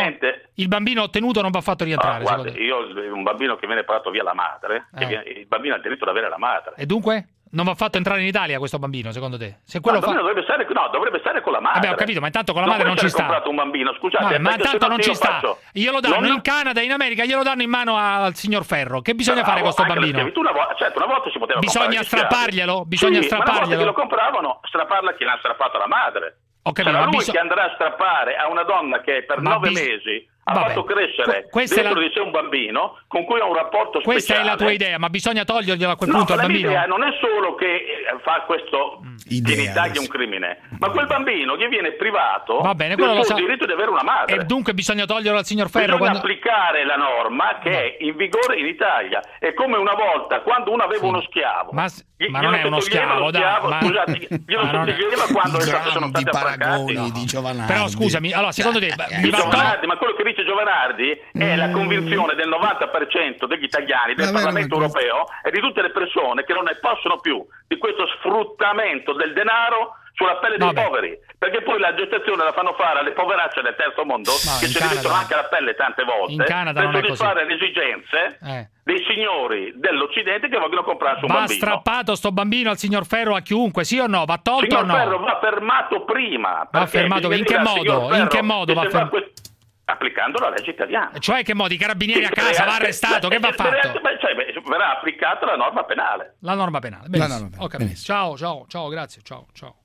il bambino ottenuto non va fatto rientrare. Guarda, un bambino che viene portato via la madre, il bambino ha il diritto di avere la madre. E dunque? Non va fatto entrare in Italia questo bambino, secondo te? Se quello dovrebbe stare con la madre. Vabbè, ho capito, ma intanto con la madre non ci sta. Ha comprato un bambino, scusate. Ma intanto non ci sta. Glielo danno in Canada, in America, glielo danno in mano al signor Ferro. Che bisogna fare con questo bambino? Una volta si poteva bisogna strapparglielo? Bisogna strapparglielo? Una volta che lo compravano, strapparla chi l'ha strappato la madre. Sarà lui che andrà a strappare a una donna che per 9 mesi ha fatto crescere dentro di sé un bambino con cui ha un rapporto speciale. Questa è la tua idea, ma bisogna toglierglielo a quel punto al bambino? La mia idea non è solo che fa questo in Italia è un crimine, ma quel bambino gli viene privato del suo diritto di avere una madre. E dunque bisogna toglierlo al signor Ferro? Bisogna applicare la norma che è in vigore in Italia. È come una volta quando uno aveva uno schiavo. Ma non è uno schiavo, scusate, glielo sottoglieva quando sono stati paragoni di Giovanardi. Però scusami, allora secondo te ma quello che dice Giovanardi è la convinzione del 90% degli italiani, del Parlamento europeo e di tutte le persone che non ne possono più di questo sfruttamento del denaro sulla pelle dei poveri, perché poi la gestazione la fanno fare alle poveracce del terzo mondo che ci rimettono anche la pelle tante volte per soddisfare le esigenze dei signori dell'Occidente che vogliono comprarsi un bambino. Va strappato sto bambino al signor Ferro a chiunque, sì o no? Va tolto o no? Il signor Ferro va fermato prima. Va fermato in che modo? In che modo va fermato? Applicando la legge italiana. Cioè che modo? I carabinieri a casa, va arrestato, che va fatto? Verrà applicata la norma penale. La norma penale, benissimo. Ciao, grazie, ciao.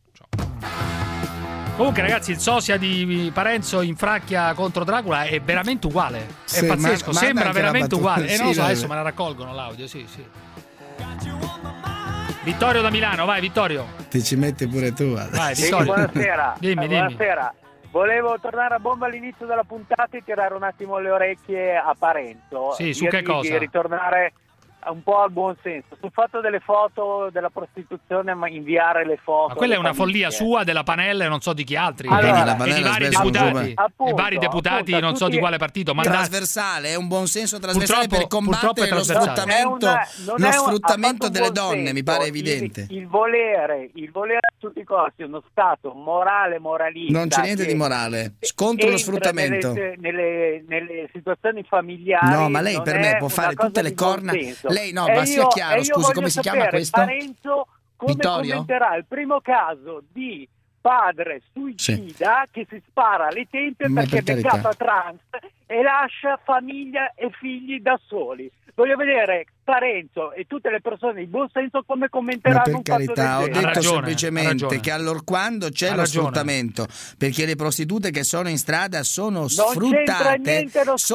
Comunque ragazzi, il sosia di Parenzo in Fracchia contro Dracula è veramente uguale. È pazzesco, sembra veramente uguale. E non lo so, adesso me la raccolgono l'audio, sì. Vittorio da Milano, vai Vittorio. Ti ci metti pure tu. Vai Vittorio. Buonasera. Dimmi. Buonasera. Volevo tornare a bomba all'inizio della puntata e tirare un attimo le orecchie a Parenzo. Sì, su che cosa? Ritornare un po' al buon senso sul fatto delle foto della prostituzione, ma inviare le foto. Ma quella è una follia sua, della Panella e non so di chi altri. Allora, e di vari deputati, non so di quale partito. Ma trasversale, è un buon senso trasversale per combattere lo sfruttamento delle donne, mi pare evidente. Il volere a tutti i costi uno Stato morale, moralista. Non c'è niente di morale, contro lo sfruttamento. Nelle situazioni familiari. No, ma lei per me può fare tutte le corna. Lei no, ma sia chiaro, scusi, come si chiama questo? Parenzo, come commenterà il primo caso di padre suicida che si spara alle tempie perché è beccata trans e lascia famiglia e figli da soli. Voglio vedere Parenzo e tutte le persone di buon senso come commenteranno un fatto del genere? Ho detto semplicemente che allorquando c'è lo sfruttamento, perché le prostitute che sono in strada sono sfruttate,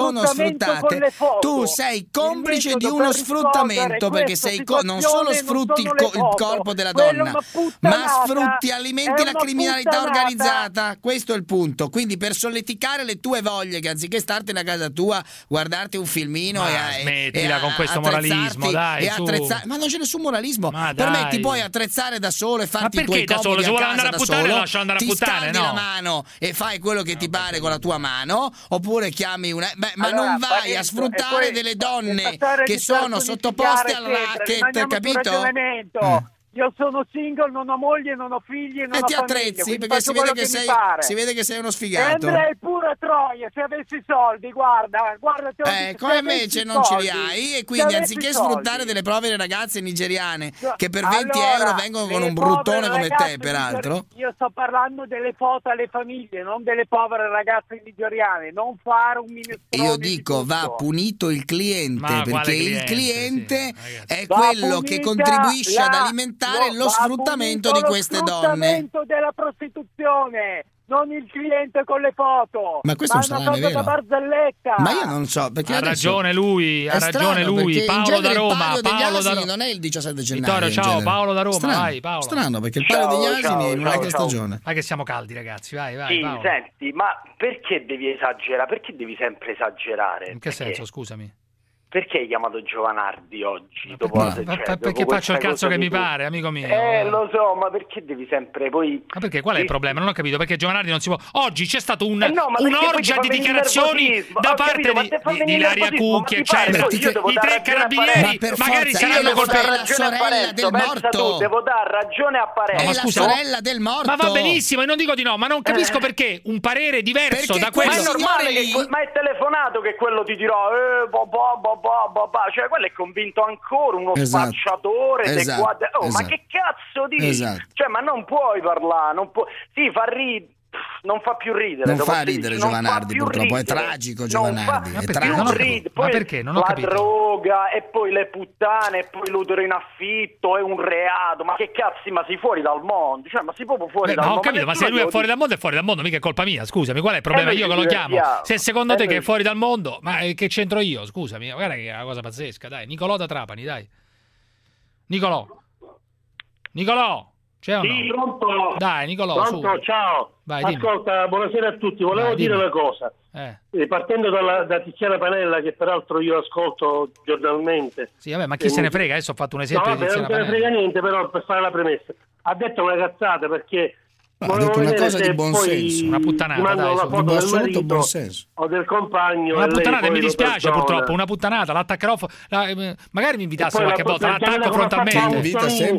con le foto. Tu sei complice di uno sfruttamento, perché non solo sfrutti il corpo della donna, ma sfrutti, alimenti la criminalità organizzata. Questo è il punto. Quindi per solleticare le tue voglie, che anziché startene a casa tua, guardarti un filmino smettila con questo moralismo, dai, ma non c'è nessun moralismo. Per me ti puoi attrezzare da solo e farti i tuoi compiti se vuole andare a puttane, lascia andare a puttane, ti la mano e fai quello che ti pare con la tua mano, oppure chiami una ma non vai a sfruttare delle donne che sono sottoposte al racket, capito? Io sono single, non ho moglie, non ho figli, non ho ti famiglia, attrezzi, perché si vede che sei uno sfigato. E andrei pure a Troia se avessi soldi, guarda come invece non ce li hai, e quindi anziché sfruttare delle povere ragazze nigeriane che per 20 euro vengono con un bruttone come te, peraltro. Io sto parlando delle foto alle famiglie, non delle povere ragazze nigeriane. Non fare un minestrone. Io dico va punito il cliente, perché il cliente è quello che contribuisce ad alimentare lo sfruttamento di queste donne. Lo sfruttamento della prostituzione, non il cliente con le foto. Ma questo è una cosa da barzelletta. Ma io non so, perché ha ragione lui, Paolo da Roma. Paolo da Roma non è il 17 gennaio. Vittorio, ciao, Paolo da Roma, vai Paolo. Strano, perché il Palio degli Asini non è che stagione. Ma che siamo caldi, ragazzi, vai sì, Paolo. Senti, ma perché devi esagerare? Perché devi sempre esagerare? In che senso, scusami? Perché hai chiamato Giovanardi oggi? Perché faccio il cazzo che mi pare, amico mio. Lo so, ma perché devi sempre poi... Ma perché? Qual è il problema? Non ho capito. Perché Giovanardi non si può... Oggi c'è stato un'orgia di dichiarazioni da parte di Ilaria Cucchi, eccetera. I 3 carabinieri magari saranno colpevoli. La sorella del morto. Devo dare ragione a Parenzo. È la sorella del morto. Ma va benissimo, e non dico di no, ma non capisco perché un parere diverso da quello... Ma è normale ma è telefonato che quello ti dirà cioè quello è convinto ancora, uno spacciatore. Ma che cazzo dici? Cioè, ma non puoi parlare, non puoi. Sì, non fa più ridere. Non fa ridere Giovanardi, purtroppo è tragico Giovanardi. Ma perché? Non ho capito. La droga e poi le puttane e poi l'utero in affitto è un reato. Ma che cazzo, ma sei fuori dal mondo? Cioè, ma sei proprio fuori dal mondo. Ho capito, ma se lui è fuori dal mondo è fuori dal mondo, mica è colpa mia, scusami, qual è il problema? Io che lo chiamo. Se secondo te che è fuori dal mondo, ma che c'entro io? Scusami, guarda che è una cosa pazzesca, dai. Nicolò da Trapani, dai. Nicolò. C'è o no? Sì, pronto. Dai, Nicolò, pronto, su. ciao. Vai, ascolta, buonasera a tutti. Volevo dire una cosa. Partendo da Tiziana Panella, che peraltro io ascolto giornalmente. Sì, vabbè, ma chi se ne frega? Adesso ho fatto un esempio di Tiziana Panella. Non se ne frega niente, però per fare la premessa. Ha detto una cazzata, perché... Ha detto una cosa di buon senso, una puttanata, dai, di assoluto buon senso. O del compagno. Una puttanata, mi dispiace purtroppo, una puttanata, l'attaccherò. Magari mi invitasse qualche volta, l'attacco frontalmente.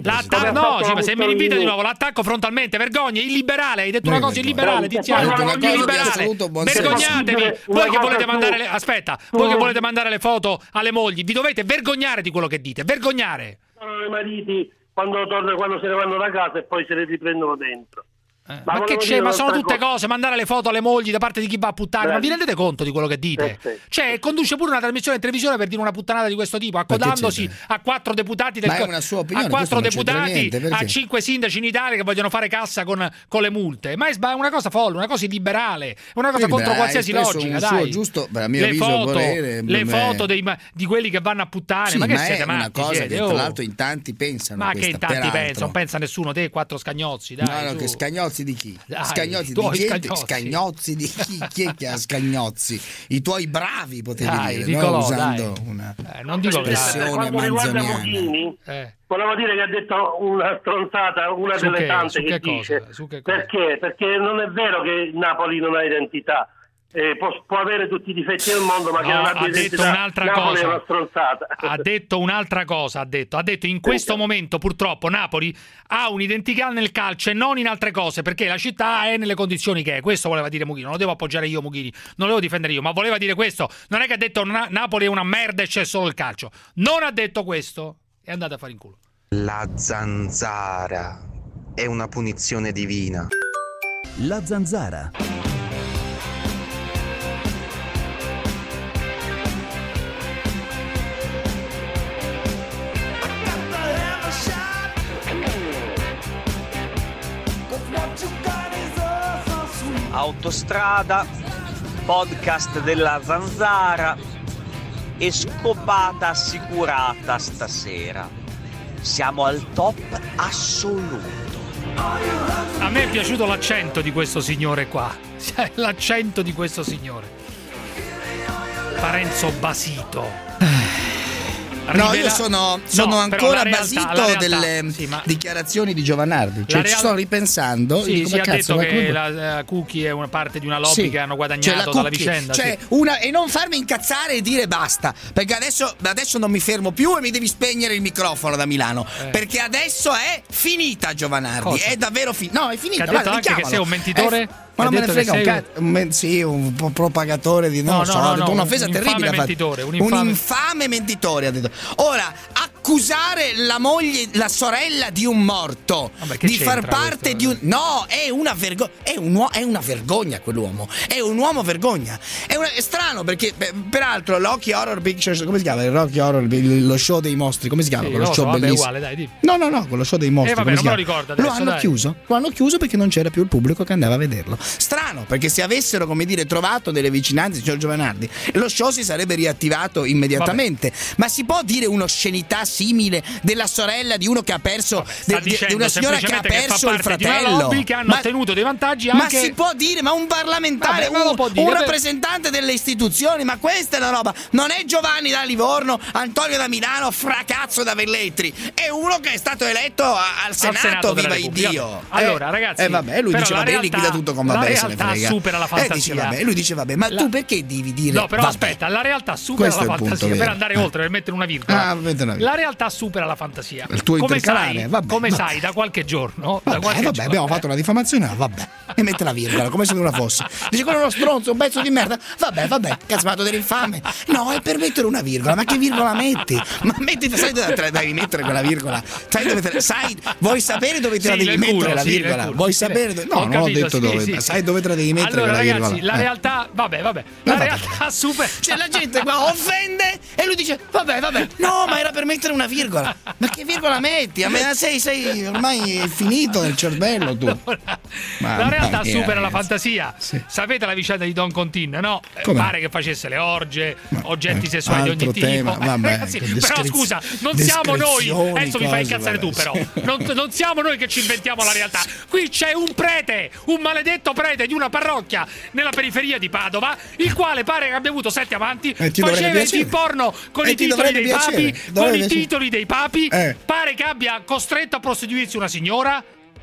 No, ma se mi invita di nuovo, l'attacco frontalmente, vergogna, illiberale, hai detto una cosa illiberale, Tiziano, illiberale. Vergognatevi, voi che volete mandare voi che volete mandare le foto alle mogli, vi dovete vergognare di quello che dite, vergognare. I mariti quando se ne vanno da casa e poi se le riprendono dentro. Ma che c'è? Ma sono tutte cose, mandare le foto alle mogli da parte di chi va a puttane. Ma vi rendete conto di quello che dite? Cioè, conduce pure una trasmissione in televisione per dire una puttanata di questo tipo, accodandosi a 4 deputati ma è una sua opinione, a 4 deputati, a 5 sindaci in Italia che vogliono fare cassa con le multe. Ma è una cosa folle, una cosa illiberale, una cosa contro qualsiasi logica, dai. Giusto, a mio avviso, le foto di quelli che vanno a puttane, sì, ma che siete matti? È una cosa che tra l'altro in tanti pensano. Ma che in tanti pensano? Non pensa nessuno, te 4 scagnozzi, dai. No, che scagnozzi di chi? Scagnozzi di gente, scagnozzi di chi è che ha scagnozzi? I tuoi bravi, potevi dire, Nicolò, no? Usando una espressione manzoniana. Volevo dire che ha detto una stronzata, una delle tante che dice. Perché? Perché non è vero che Napoli non ha identità. Può avere tutti i difetti del mondo, ma che non abbia identità. Napoli è una stronzata. Ha detto un'altra cosa. Ha detto in questo momento purtroppo Napoli ha un'identità nel calcio e non in altre cose, perché la città è nelle condizioni che è. Questo voleva dire Mughini. Non lo devo appoggiare io Mughini, non lo devo difendere io, ma voleva dire questo. Non è che ha detto Napoli è una merda e c'è solo il calcio. Non ha detto questo. È andata a fare in culo. La zanzara è una punizione divina. La zanzara. autostrada, podcast della Zanzara e scopata assicurata stasera. Siamo al top assoluto. A me è piaciuto l'accento di questo signore qua. L'accento di questo signore. Parenzo basito. No, io sono ancora basito delle dichiarazioni di Giovanardi. Cioè, ci sto ripensando. Sì, dico, ha detto che la Cookie è una parte di una lobby che hanno guadagnato dalla vicenda. E non farmi incazzare e dire basta. Perché adesso non mi fermo più e mi devi spegnere il microfono da Milano. Perché adesso è finita Giovanardi. Cosa? È davvero finita. No, è finita. Che ha detto anche che sei un mentitore? Ma non me ne frega un cazzo. Sì, un propagatore di un'offesa terribile. Un infame mentitore, ha detto. Ora, accusare la moglie, la sorella di un morto di far parte di un. No, è una vergogna. È una vergogna quell'uomo. È un uomo vergogna. È strano perché, peraltro, l'Rocky Horror Pictures, come si chiama? Il Rocky Horror, lo show dei mostri, come si chiama? Quello show bellissimo. Uguale, dai, no, quello show dei mostri. Vabbè, non me lo ricordo adesso, Lo hanno chiuso perché non c'era più il pubblico che andava a vederlo. Strano, perché se avessero, come dire, trovato delle vicinanze, signor Giovanardi, lo show si sarebbe riattivato immediatamente. Ma si può dire un'oscenità simile della sorella di uno che ha perso, di una signora che ha perso il fratello? Che hanno ottenuto dei vantaggi anche. Ma si può dire, ma un parlamentare, un rappresentante delle istituzioni, ma questa è la roba. Non è Giovanni da Livorno, Antonio da Milano, Fracazzo da Velletri, è uno che è stato eletto al Senato viva Dio. Allora, ragazzi, vabbè, lui diceva beh, liquida tutto con vabbè, se ne frega. Supera la fantasia. Lui dice vabbè, ma tu perché devi dire? No, però aspetta, la realtà supera la fantasia. Per andare oltre, per mettere una virgola. La realtà supera la fantasia. Il tuo intercalare, come sai, da qualche giorno. Vabbè, abbiamo fatto una diffamazione, vabbè. E mette la virgola, come se non la fosse. Dice quello è uno stronzo, un pezzo di merda. Vabbè, cazzo dell'infame. No, è per mettere una virgola, ma che virgola metti? Ma sai dove devi mettere quella virgola? Vuoi sapere dove te la devi mettere la virgola? Vuoi sapere dove? No, non ho detto dove. Sai dove te la devi mettere quella virgola? Ragazzi, la realtà, vabbè. La realtà super. Cioè la gente qua offende e lui dice vabbè. No, ma era per mettere una virgola. Ma che virgola metti? A me sei ormai finito nel cervello tu. La realtà supera la fantasia. Sì. Sapete la vicenda di Don Contin, no? Pare che facesse le orge, oggetti sessuali di ogni tema, tipo. Vabbè, ragazzi, però scusa, non siamo noi. Adesso mi fai incazzare tu, però. Non siamo noi che ci inventiamo la realtà. Qui c'è un prete, un maledetto prete di una parrocchia nella periferia di Padova, il quale pare che abbia avuto 7 amanti, faceva il porno con i titoli dei papi, titoli dei papi, pare che abbia costretto a prostituirsi una signora.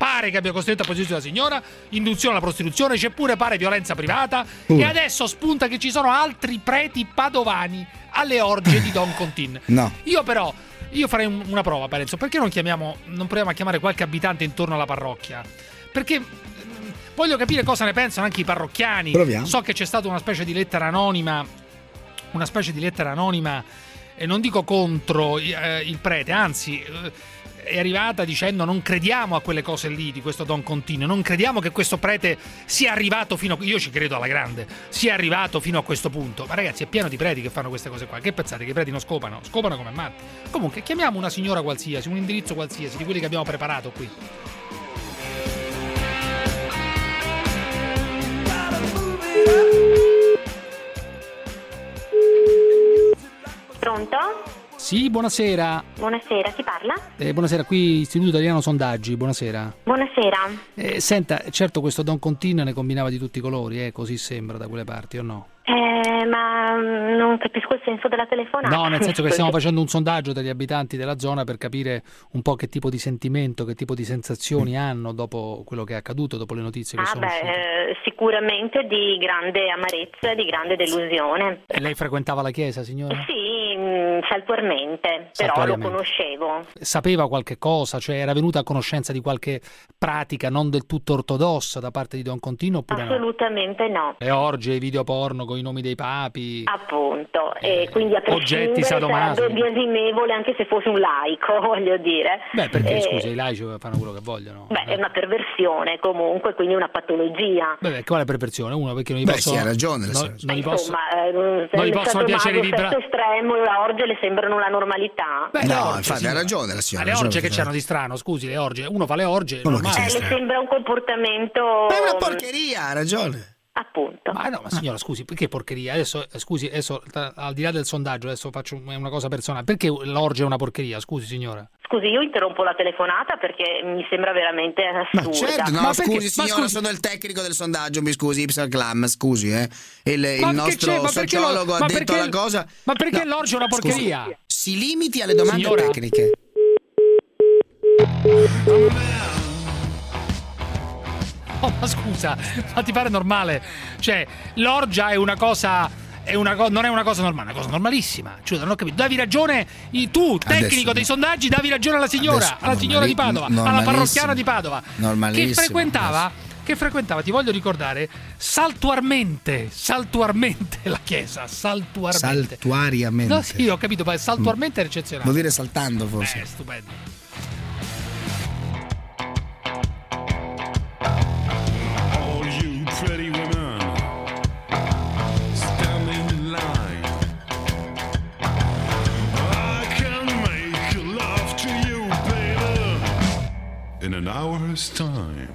Induzione alla prostituzione, c'è pure pare violenza privata. E adesso spunta che ci sono altri preti padovani alle orge di Don Contin. No. Io farei una prova, Parenzo. Perché non proviamo a chiamare qualche abitante intorno alla parrocchia? Perché voglio capire cosa ne pensano anche i parrocchiani. Proviamo. So che c'è stata una specie di lettera anonima, e non dico contro il prete, anzi è arrivata dicendo non crediamo a quelle cose lì di questo Don Contin, non crediamo che questo prete sia arrivato io ci credo alla grande, sia arrivato fino a questo punto. Ma ragazzi, è pieno di preti che fanno queste cose qua. Che pensate che i preti non scopano come matti? Comunque chiamiamo una signora qualsiasi, un indirizzo qualsiasi di quelli che abbiamo preparato qui. Pronto? Sì, buonasera. Buonasera, chi parla? Buonasera, qui Istituto Italiano Sondaggi, buonasera. Buonasera. Senta, certo questo Don Contin ne combinava di tutti i colori, così sembra da quelle parti, o no? Ma non capisco il senso della telefonata. No, nel senso che stiamo facendo un sondaggio degli abitanti della zona per capire un po' che tipo di sentimento, che tipo di sensazioni hanno dopo quello che è accaduto, dopo le notizie che sono uscite. Sicuramente di grande amarezza, di grande delusione. E lei frequentava la chiesa, signora? Sì, saltuariamente, però lo conoscevo. Sapeva qualche cosa, cioè era venuta a conoscenza di qualche pratica non del tutto ortodossa da parte di Don Contin, oppure assolutamente no? Le orge, i video porno con i nomi dei papi. Appunto, e quindi a prescindere sarebbe biasimevole anche se fosse un laico, voglio dire. Beh, perché scusa, i laici fanno quello che vogliono. È una perversione comunque, quindi una patologia. Beh, quale perversione? Uno perché non gli posso... sì, ha ragione. Non gli possono piacere i vibratori. Estremo, le orge le sembrano la normalità. No, infatti ha ragione la signora. Le orge che c'hanno di strano, scusi, le orge. Uno fa le orge, normale. Le sembra un comportamento... È una porcheria, ha ragione. Appunto. Ma no, ma signora, scusi, perché porcheria? Adesso, al di là del sondaggio, adesso faccio una cosa personale. Perché l'orgia è una porcheria? Scusi, signora. Scusi, io interrompo la telefonata perché mi sembra veramente assurda. Ma certo, no, scusi signora, sono il tecnico del sondaggio, mi scusi, Ipsaclam, scusi, Il nostro sociologo ha detto la cosa. Ma perché l'orgia è una porcheria? Scusi, si limiti alle domande tecniche. Oh, ma scusa, ma ti pare normale? Cioè, l'orgia è una cosa... non è una cosa normale, è una cosa normalissima. Cioè, non ho capito. Davi ragione, tu, tecnico dei sondaggi, davi ragione alla signora, di Padova, alla parrocchiana di Padova, che frequentava, ti voglio ricordare, saltuariamente la chiesa, saltuariamente. No, sì, ho capito, ma saltuariamente è eccezionale. Vuol dire saltando, forse. Stupendo. In an hour's time.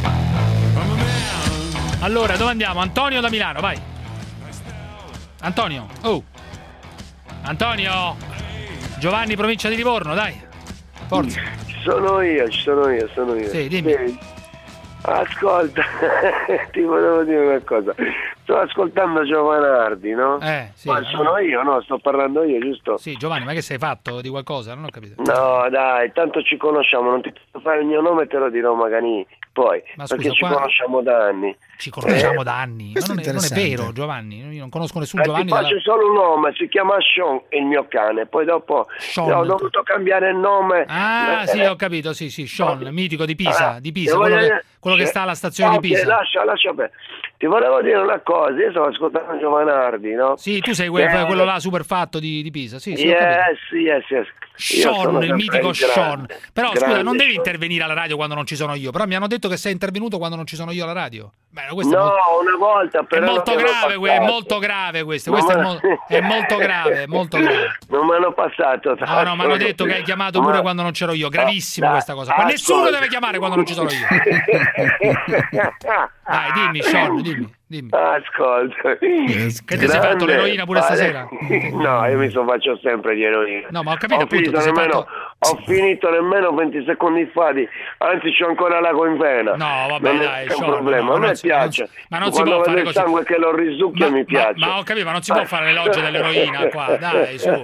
Allora, dove andiamo? Antonio da Milano, vai. Antonio. Antonio. Giovanni, provincia di Livorno, dai. Forza. Ci sono io. Sì, dimmi. Ascolta, ti volevo dire una cosa. Sto ascoltando Giovanardi, no? Sì. Ma sono io, no? Sto parlando io, giusto? Sì, Giovanni, ma che sei fatto di qualcosa? Non ho capito. No, dai, tanto ci conosciamo, non ti posso fare il mio nome e te lo dirò magari poi, ma scusa, perché ci conosciamo da anni. Ci conosciamo da anni? Ma non è vero, Giovanni, io non conosco nessun Giovanni. Ti faccio solo un nome, si chiama Sean, il mio cane, poi dopo ho dovuto cambiare il nome. Sì, ho capito, sì, Sean, mitico di Pisa, quello che sta alla stazione di Pisa. Lascia bene. Ti volevo dire una cosa, io stavo ascoltando Giovanardi, no? Sì, tu sei quello là super fatto di Pisa, sì, yes. Sean, il mitico Sean. Però scusa, non devi intervenire alla radio quando non ci sono io, però mi hanno detto che sei intervenuto quando non ci sono io alla radio. Beh, una volta però. È molto grave questo. Questo è molto grave. Non mi hanno passato. No, mi hanno detto che hai chiamato pure quando non c'ero io. Gravissimo questa cosa. Ma nessuno deve chiamare quando non ci sono io. Dai, dimmi, Sean, dimmi. Ascolta. Che ti sei fatto l'eroina pure stasera? No, io mi faccio sempre di eroina. No, ma ho capito appunto. Ho finito nemmeno 20 secondi fa anzi c'ho ancora l'ago in vena. No, vabbè, dai, è un problema. A me piace. Ma non si può fare così. Il sangue che lo risucchia mi piace. Ma ho capito, ma non si può fare l'elogio dell'eroina qua. Dai, su,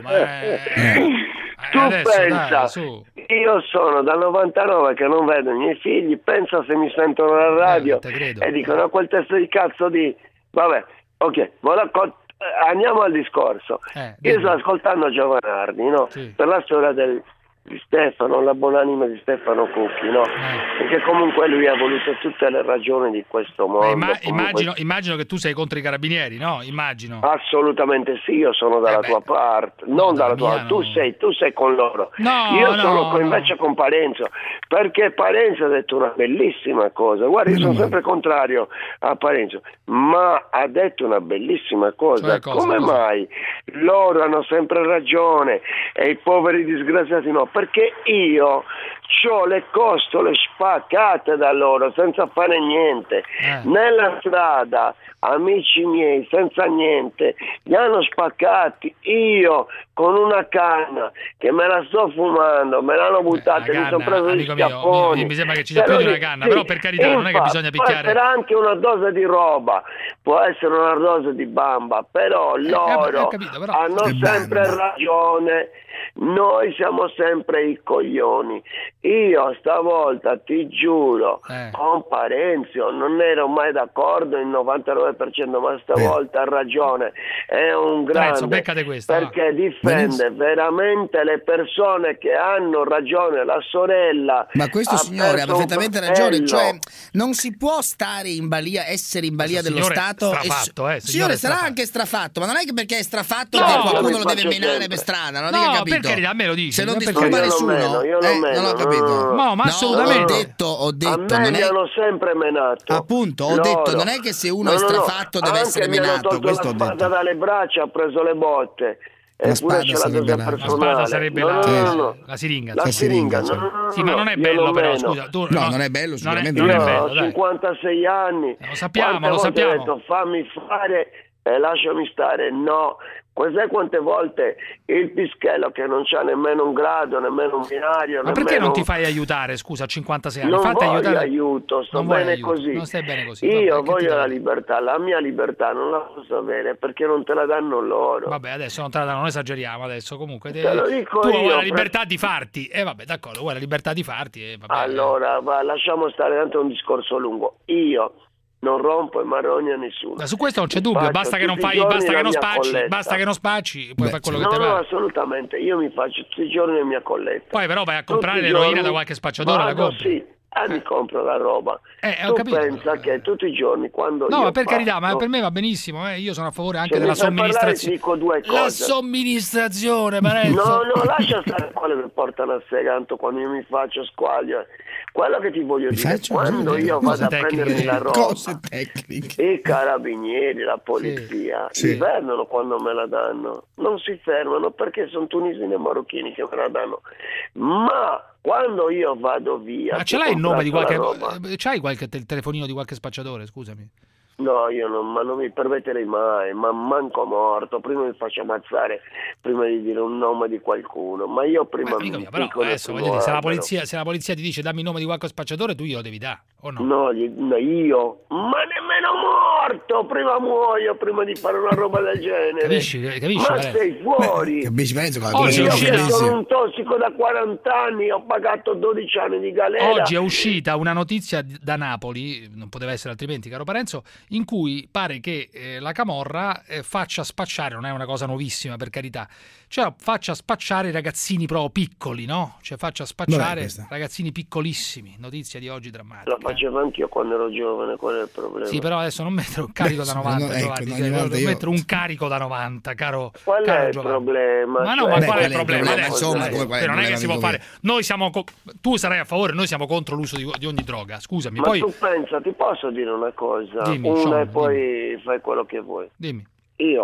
tu pensa, dai, su. Io sono dal 99 che non vedo i miei figli, pensa se mi sentono alla radio e dicono quel testo di cazzo di... Vabbè, ok, andiamo al discorso. Io sto ascoltando Giovanardi, no? Sì. Per la storia di Stefano, la buonanima di Stefano Cucchi, no? Perché comunque lui ha voluto tutte le ragioni di questo mondo. Immagino che tu sei contro i carabinieri, no? Immagino. Assolutamente sì, io sono dalla tua parte, non dalla tua, tu sei con loro. Io sono invece con Parenzo, perché Parenzo ha detto una bellissima cosa. Guarda, io sono sempre contrario a Parenzo, ma ha detto una bellissima cosa. Come mai loro hanno sempre ragione e i poveri disgraziati no? Perché io c'ho le costole spaccate da loro senza fare niente. Nella strada, amici miei, senza niente, li hanno spaccati. Io con una canna che me la sto fumando, me l'hanno buttata, mi sono preso gli schiaffoni. Mi sembra che ci sia più di una canna, però per carità, non è che bisogna picchiare. Può essere anche una dose di roba, può essere una dose di bamba, però loro hanno sempre ragione. Noi siamo sempre i coglioni. Io stavolta ti giuro con Parenzo non ero mai d'accordo il 99%, ma stavolta ha ragione, è un grande perché difende veramente le persone che hanno ragione. La sorella, ma questo signore ha perfettamente ragione, cioè non si può stare in balia, essere in balia dello Stato. Signore sarà anche strafatto, ma non è che perché è strafatto che qualcuno lo deve menare per strada, non ho capito. Perché a me lo dici, se non disturba nessuno, non ho capito. No, ma assolutamente. Ho detto a me mi hanno sempre menato. Appunto, ho detto, non è che se uno è strafatto deve essere menato. Questo ho detto. Dalle braccia, ha preso le botte Eppure c'è la dose personale. La spada sarebbe la siringa. La siringa, sì, ma non è bello però, scusa. No, non è bello, sicuramente non è bello. bello. Io ho 56 anni. Lo sappiamo. Ho detto fammi fare e lasciami stare. No. Sai quante volte il pischello che non c'ha nemmeno un grado, nemmeno un binario. Ma perché non ti fai aiutare, scusa, a 56 anni? Non Fatti voglio aiutare. aiuto, sto bene così. Non stai bene così. Io voglio la libertà, la mia libertà non la posso avere perché non te la danno loro. Vabbè, adesso non te la danno, non esageriamo adesso, comunque. Te lo dico tu io. Vuoi la libertà di farti. Vabbè, d'accordo, vuoi la libertà di farti. Vabbè. Allora, lasciamo stare, tanto è un discorso lungo. Io non rompo i marroni a nessuno. Ma su questo non c'è dubbio, basta che non spacci, puoi fare quello che ti pare. No, assolutamente, io mi faccio tutti i giorni la mia colletta. Poi però vai a comprare l'eroina da qualche spacciatore, la compri. Sì. Mi compro la roba. Tu pensa che tutti i giorni quando no, ma per carità, ma per me va benissimo, io sono a favore anche della somministrazione. Dico due cose. La somministrazione, Parenzo. No, lascia stare quello che portano a seganto quando io mi faccio squaglio. Quello che ti voglio dire, quando io vado a prendermi la roba, i carabinieri, la polizia, si fermano quando me la danno. Non si fermano perché sono tunisini e marocchini che me la danno. Ma quando io vado via, ma ce l'hai il nome di qualche c'hai qualche telefonino di qualche spacciatore, scusami? No, io non mi permetterei mai, ma manco morto, prima mi faccio ammazzare prima di dire un nome di qualcuno, ma io prima mi dico adesso voglio dire, se la polizia ti dice dammi il nome di qualche spacciatore, tu glielo devi dare, o no? No, io, ma nemmeno morto, prima muoio prima di fare una roba del genere. Capisci ma sei fuori. Capisci, Parenzo? Io che sono un tossico da 40 anni, ho pagato 12 anni di galera. Oggi è uscita una notizia da Napoli, non poteva essere altrimenti, caro Parenzo, in cui pare che la camorra faccia spacciare, non è una cosa nuovissima per carità, cioè faccia spacciare i ragazzini proprio piccoli, no? Cioè faccia spacciare ragazzini piccolissimi, notizia di oggi drammatica. Lo facevo anch'io quando ero giovane, qual è il problema? Sì, però adesso non mettere un carico da 90, Giovanni, non mettere un carico da 90, caro qual caro è il Giovanni. problema? Ma no, ma qual è il problema? Insomma, non è che si può fare. Noi siamo tu sarai a favore, noi siamo contro l'uso di ogni droga, scusami. Ma poi tu pensa, ti posso dire una cosa? Dimmi, e poi fai quello che vuoi. Dimmi. Io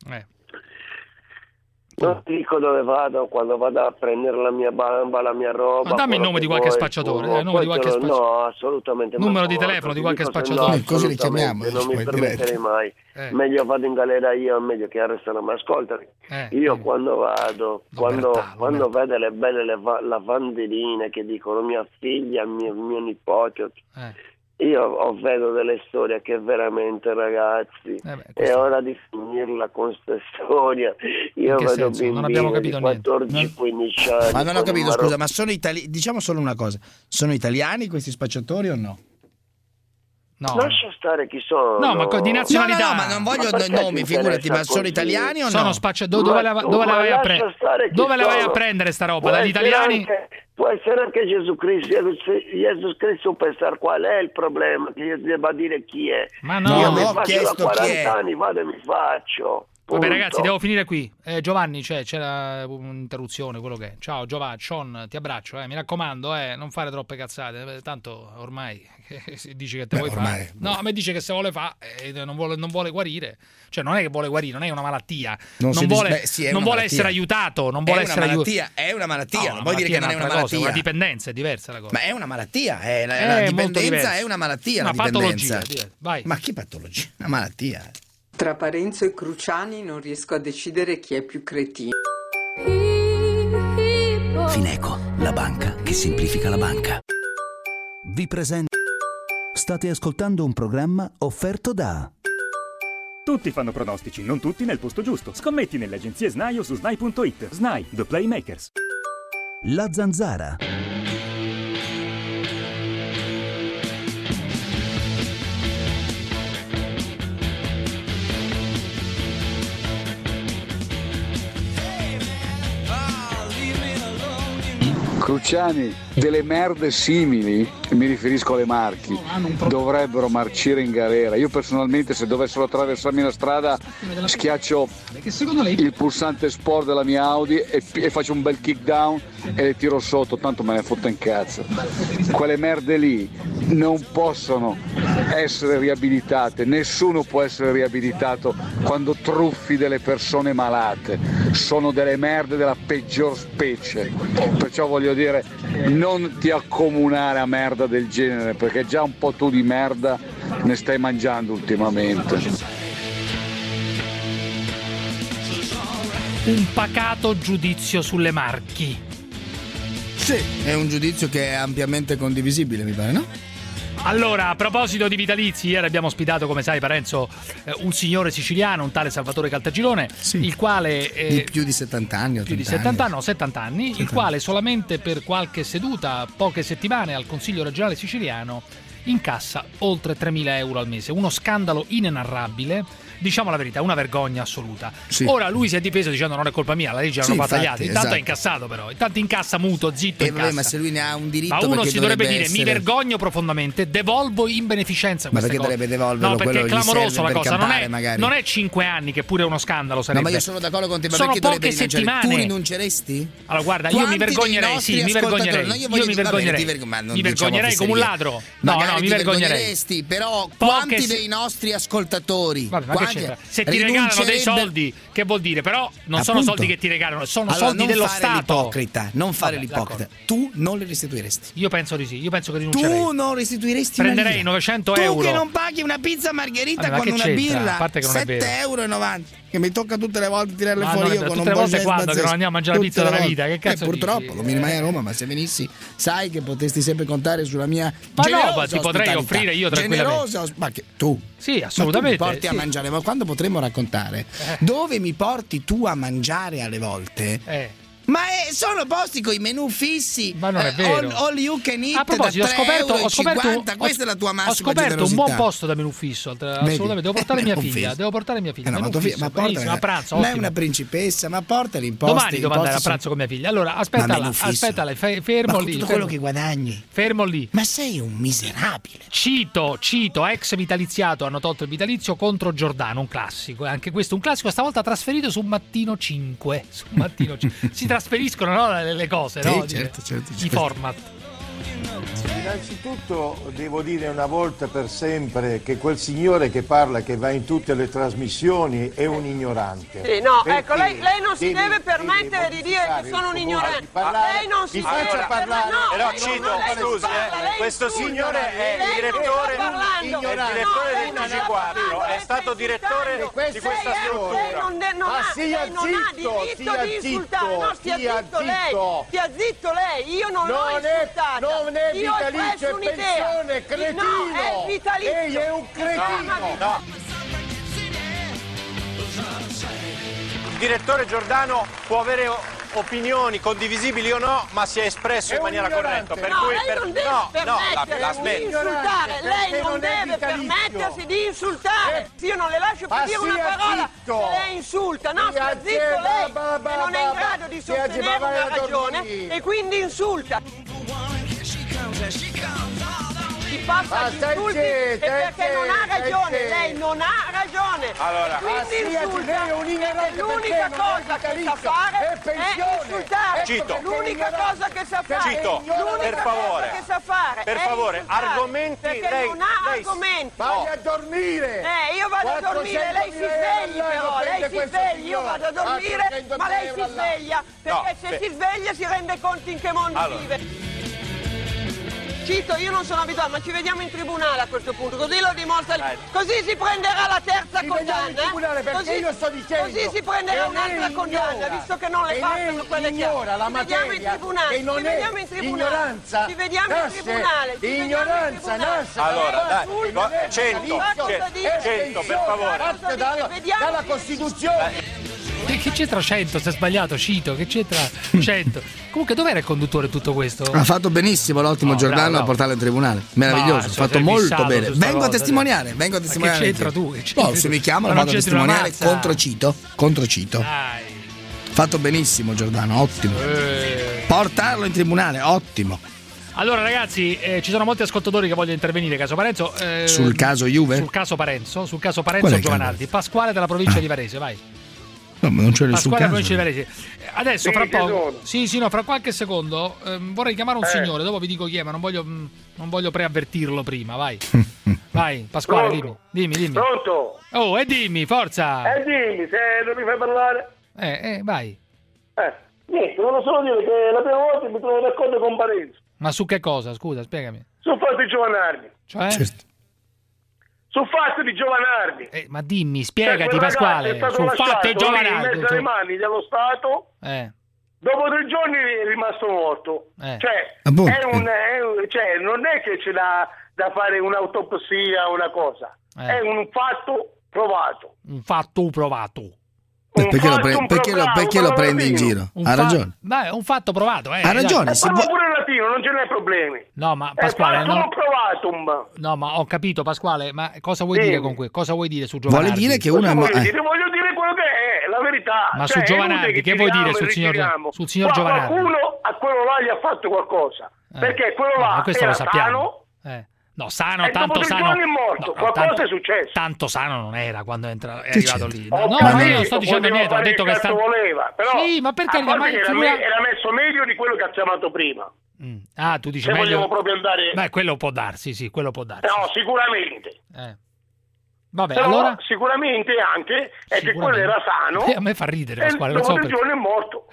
non ti dico dove vado quando vado a prendere la mia bamba, la mia roba. Ma dammi il nome di qualche spacciatore, no, assolutamente. Numero di telefono di qualche spacciatore. No, così li chiamiamo. Non mi permetterei mai. Meglio vado in galera io, meglio che arrestano. Ma ascoltami, io quando vado, quando vedo le belle lavandeline che dicono mia figlia, mio nipote, io vedo delle storie che veramente, ragazzi, è ora di finirla con questa storia. Io vedo bambini di 14-15 anni. Ma non ho capito, scusa, ma sono italiani? Diciamo solo una cosa, sono italiani questi spacciatori o no? No. Lascia stare chi sono. No, ma di nazionalità. No, ma non voglio nomi, figurati, ma sono italiani o no? Sono spacciatori. Dove la vai a prendere sta roba? Dagli italiani? Può essere anche Gesù Cristo. Gesù Cristo Superstar, qual è il problema? Che io debba dire chi è? Ma no, io mi faccio da 40 anni, vado e mi faccio. Vabbè ragazzi, devo finire qui. Giovanni, c'era un'interruzione, quello che è. Ciao Giovanni, Sean, ti abbraccio, mi raccomando, non fare troppe cazzate, tanto ormai dici che te vuoi fare. No, a me dice che se vuole fare non vuole guarire. Cioè non è che vuole guarire, non è una malattia. Non vuole essere aiutato, non vuole essere aiutato. È una malattia, non vuoi dire che non è una malattia. Una dipendenza è diversa la cosa. Ma è una malattia, la dipendenza è una malattia, una patologia. Vai. Ma che patologia? Una malattia. Tra Parenzo e Cruciani non riesco a decidere chi è più cretino. Fineco, la banca che semplifica la banca. Vi presento. State ascoltando un programma offerto da... Tutti fanno pronostici, non tutti nel posto giusto. Scommetti nelle agenzie SNAI o su SNAI.it. SNAI, The Playmakers. La Zanzara. Cruciani, delle merde simili, mi riferisco alle Marchi, dovrebbero marcire in galera. Io personalmente, se dovessero attraversarmi la strada, schiaccio il pulsante sport della mia Audi e faccio un bel kick down e le tiro sotto, tanto me ne fotte in cazzo. Quelle merde lì non possono essere riabilitate, nessuno può essere riabilitato quando truffi delle persone malate, sono delle merde della peggior specie, perciò voglio dire, non ti accomunare a merda del genere, perché già un po' tu di merda ne stai mangiando ultimamente. Un pacato giudizio sulle Marchi. Sì, è un giudizio che è ampiamente condivisibile, mi pare, no? Allora, a proposito di vitalizi, ieri abbiamo ospitato, come sai Parenzo, un signore siciliano, un tale Salvatore Caltagirone, sì, il quale di più di 70 anni, più di 70 anni, no, 70 anni, 70 il quale solamente per qualche seduta, poche settimane al Consiglio regionale siciliano incassa oltre 3.000 euro al mese, uno scandalo inenarrabile. Diciamo la verità, una vergogna assoluta. Sì. Ora lui si è difeso dicendo non è colpa mia, la legge l'hanno fatta gli altri. Intanto esatto. Ha incassato però, intanto incassa muto, zitto, incassa. Ma se lui ne ha un diritto, ma uno si dovrebbe dire mi vergogno profondamente, devolvo in beneficenza queste cose. Ma perché dovrebbe devolverlo? No, perché è clamoroso la cosa, campare, non è 5 anni che pure è uno scandalo sarebbe. No, ma io sono d'accordo con te, ma sono perché poche settimane. Tu rinunceresti? Allora guarda, io mi vergognerei, sì, mi vergognerei. No, io mi vergognerei. Mi vergognerei come un ladro. No, mi vergognerei. Però quanti dei nostri ascoltatori, se ti regalano dei soldi, che vuol dire? Però non sono soldi che ti regalano, sono soldi dello Stato. Non fare l'ipocrita. Tu non li restituiresti? Io penso di sì, io penso che rinuncerei. Tu non restituiresti? Prenderei 900 euro. Tu che non paghi una pizza margherita con una birra, 7,90 euro, che mi tocca tutte le volte tirarle fuori io con un po' di volte quando che non andiamo a mangiare la pizza della vita, che cazzo purtroppo lo mi rimane a Roma, ma se venissi sai che potresti sempre contare sulla mia ma ti potrei offrire io tranquillamente. Ma che tu? Sì, assolutamente. Ma tu mi porti a mangiare, ma quando potremmo raccontare dove mi porti tu a mangiare alle volte? Ma sono posti con i menù fissi. Ma non è vero. All you can eat. A proposito, ho scoperto questa è la tua massima generosità. Ho scoperto un buon posto da menù fisso. Assolutamente. Devo portare mia figlia. Ma tua figlia, ma portala a pranzo. Non è una principessa, ma portali in posti. Domani devo andare a pranzo con mia figlia. Allora, aspettala, fermo lì. Tutto quello che guadagni. Fermo lì. Ma sei un miserabile. Cito, ex vitaliziato, hanno tolto il vitalizio contro Giordano, un classico. Anche questo un classico, stavolta trasferito su Mattino 5. Si trasferiscono, no, le cose, no? Certo. I format. Innanzitutto devo dire una volta per sempre che quel signore che parla, che va in tutte le trasmissioni, è un ignorante. Sì, no, ecco, lei non si deve permettere di dire che sono un ignorante. Lei non si faccia parlare. Però Cito, scusi, questo signore è il direttore del TG4, è stato direttore di questa struttura. Ma stia zitto lei, io non l'ho insultata. Non è vitalizio, è pensione, cretino! No, è vitalizio! Lei è un cretino! No. Il direttore Giordano può avere opinioni condivisibili o no, ma si è espresso in maniera corretta. Per cui lei non deve permettersi di insultare, lei non deve permettersi di insultare. Io non le lascio più dire una parola se lei insulta, no? Sta zitto lei, che non è in grado di sostenere una ragione e quindi insulta. Si passa gli insulti perché non ha ragione, lei non ha ragione. Allora, quindi insulta, l'unica cosa che sa fare è insultare. Cito. L'unica cosa che sa fare. Cito, per favore, argomenti. Perché non ha argomenti. Vai a dormire. Io vado a dormire, lei si svegli però, lei si svegli, io vado a dormire, ma lei si sveglia, perché se si sveglia si rende conto in che mondo vive. Cito, io non sono abituato, ma ci vediamo in tribunale a questo punto, così lo dimostra, così si prenderà la terza condanna. Perché io sto dicendo, così si prenderà un'altra condanna, visto che non le passano quelle chiare. La materia che non è ignoranza. Ci vediamo in tribunale. Ignoranza nasce. Allora, dai, 100 per favore. Dalla Costituzione. Che c'entra 100? Si è sbagliato, Cito, che c'entra 100? Comunque dov'era il conduttore di tutto questo? Ha fatto benissimo l'ottimo Giordano a portarlo in tribunale. Meraviglioso, ha fatto molto bene. Vengo a testimoniare. Che c'entra tu? Se mi chiamano vado a testimoniare contro Cito. Dai. Fatto benissimo Giordano, ottimo. Portarlo in tribunale, ottimo. Allora ragazzi, ci sono molti ascoltatori che vogliono intervenire, caso Parenzo. Sul caso Juve? Sul caso Parenzo Giovanardi. Pasquale della provincia di Varese, vai. No, ma non c'è nessun Pasquale caso. Provincia di Varese. Adesso Sì, fra poco. sono. Sì, no, fra qualche secondo vorrei chiamare un signore, dopo vi dico chi è, ma non voglio preavvertirlo prima, vai. Vai, Pasquale, dimmi. Pronto? Oh, e dimmi, forza. Dimmi, se non mi fai parlare. Vai. Niente, volevo solo dire che la prima volta mi trovo d'accordo con Parenzo. Ma su che cosa? Scusa, spiegami. Sul fatto di Giovanardi. Cioè? Certo. Sul fatto di Giovanardi. Ma dimmi, spiegati, quel ragazzo Pasquale. è stato Sul fatto di lasciato lì Giovanardi. in mezzo alle mani dello Stato. Dopo 3 giorni è rimasto morto. Cioè, non è che c'è da fare un'autopsia o una cosa. È un fatto provato. Un fatto provato. Perché lo prendi in giro? Ha ragione. Beh, è un fatto provato. Ha ragione. Parla pure in latino, non ce n'è problemi. No, ma Pasquale, provatum. No, ma ho capito, Pasquale, ma cosa vuoi dire con questo? Cosa vuoi dire su Giovanardi? Vuole dire che uno voglio dire quello che è la verità. Ma su Giovanardi, che vuoi dire sul signor Giovanardi? Qualcuno a quello là gli ha fatto qualcosa. Perché quello là questo era lo sappiamo. No, sano, tanto sano. È morto, qualcosa è successo. Tanto sano non era quando è arrivato lì. No, ma io non sto dicendo niente, ho detto che voleva, però sì, ma perché era messo meglio di quello che ha chiamato prima. Tu dici se meglio. Vogliamo proprio andare. Beh, quello può darsi, sì, quello può darsi. No, sicuramente. Vabbè, però allora sicuramente anche è che quello era sano. A me fa ridere, Pasquale, dopo 3 giorni è morto.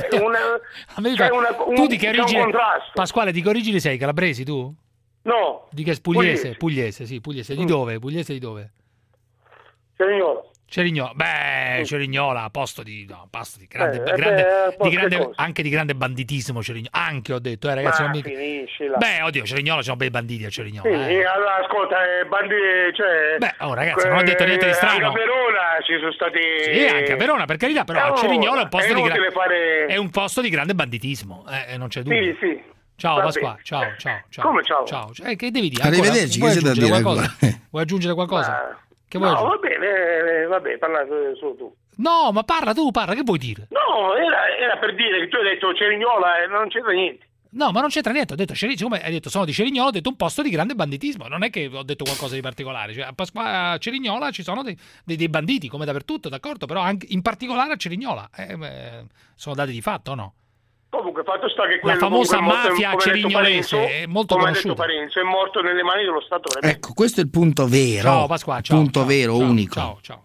Tu di che origine? Pasquale, di che origine sei? Calabresi tu? No. Di che Pugliese? Pugliese. Di dove? Pugliese di dove? Cerignola. Beh, Cerignola, posto di grande anche di grande banditismo, Cerignola. Anche ho detto, ragazzi, non mi finiscila. Beh, oddio, Cerignola c'hanno bei banditi a Cerignola. Sì, allora ascolta, banditi, cioè ragazzi, non ho detto niente di strano. Anche a Verona ci sono stati. Sì, anche a Verona, per carità, però a Cerignola è un posto di grande banditismo, non c'è dubbio. Sì. Ciao Pasquale, ciao. Come ciao? Che devi dire? Arrivederci, che c'è da dire? Vuoi aggiungere qualcosa? Che vuoi va bene, parla solo tu. No, ma parla, che vuoi dire? No, era per dire che tu hai detto Cerignola e non c'entra niente. No, ma non c'entra niente, ho detto siccome hai detto sono di Cerignola, ho detto un posto di grande banditismo, non è che ho detto qualcosa di particolare, cioè a Cerignola ci sono dei banditi come dappertutto, d'accordo, però anche in particolare a Cerignola, sono dati di fatto o no? Comunque, fatto sta che la famosa mafia cerignolese è molto conosciuta. Come ha detto Parenzo, è morto nelle mani dello Stato. Ecco, questo è il punto vero. Ciao Pasquale, unico. Ciao.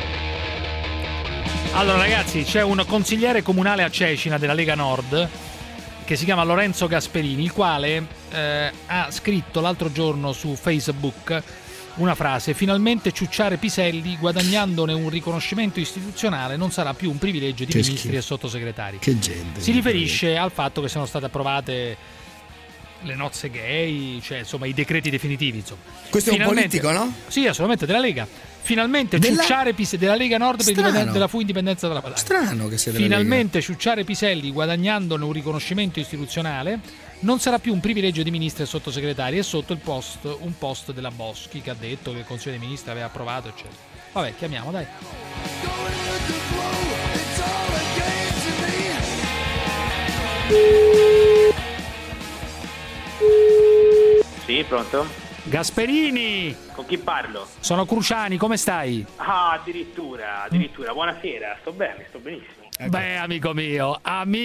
Allora ragazzi, c'è un consigliere comunale a Cecina della Lega Nord che si chiama Lorenzo Gasperini, il quale ha scritto l'altro giorno su Facebook una frase: finalmente ciucciare Piselli, guadagnandone un riconoscimento istituzionale, non sarà più un privilegio di ministri e sottosegretari. Che gente. Si riferisce al fatto che sono state approvate le nozze gay, cioè insomma i decreti definitivi, insomma. Questo è un politico, no? Sì, assolutamente, della Lega. Finalmente ciucciare Piselli, della Lega Nord della fu indipendenza della Padania. Strano che sia della finalmente Lega. Ciucciare Piselli, guadagnandone un riconoscimento istituzionale, non sarà più un privilegio di ministri e sottosegretari, è sotto un post della Boschi che ha detto che il Consiglio dei Ministri aveva approvato, eccetera. Vabbè, chiamiamo, dai. Sì, pronto? Gasperini! Con chi parlo? Sono Cruciani, come stai? Ah, addirittura, buonasera, sto bene, sto benissimo. Ecco. Beh, amico mio.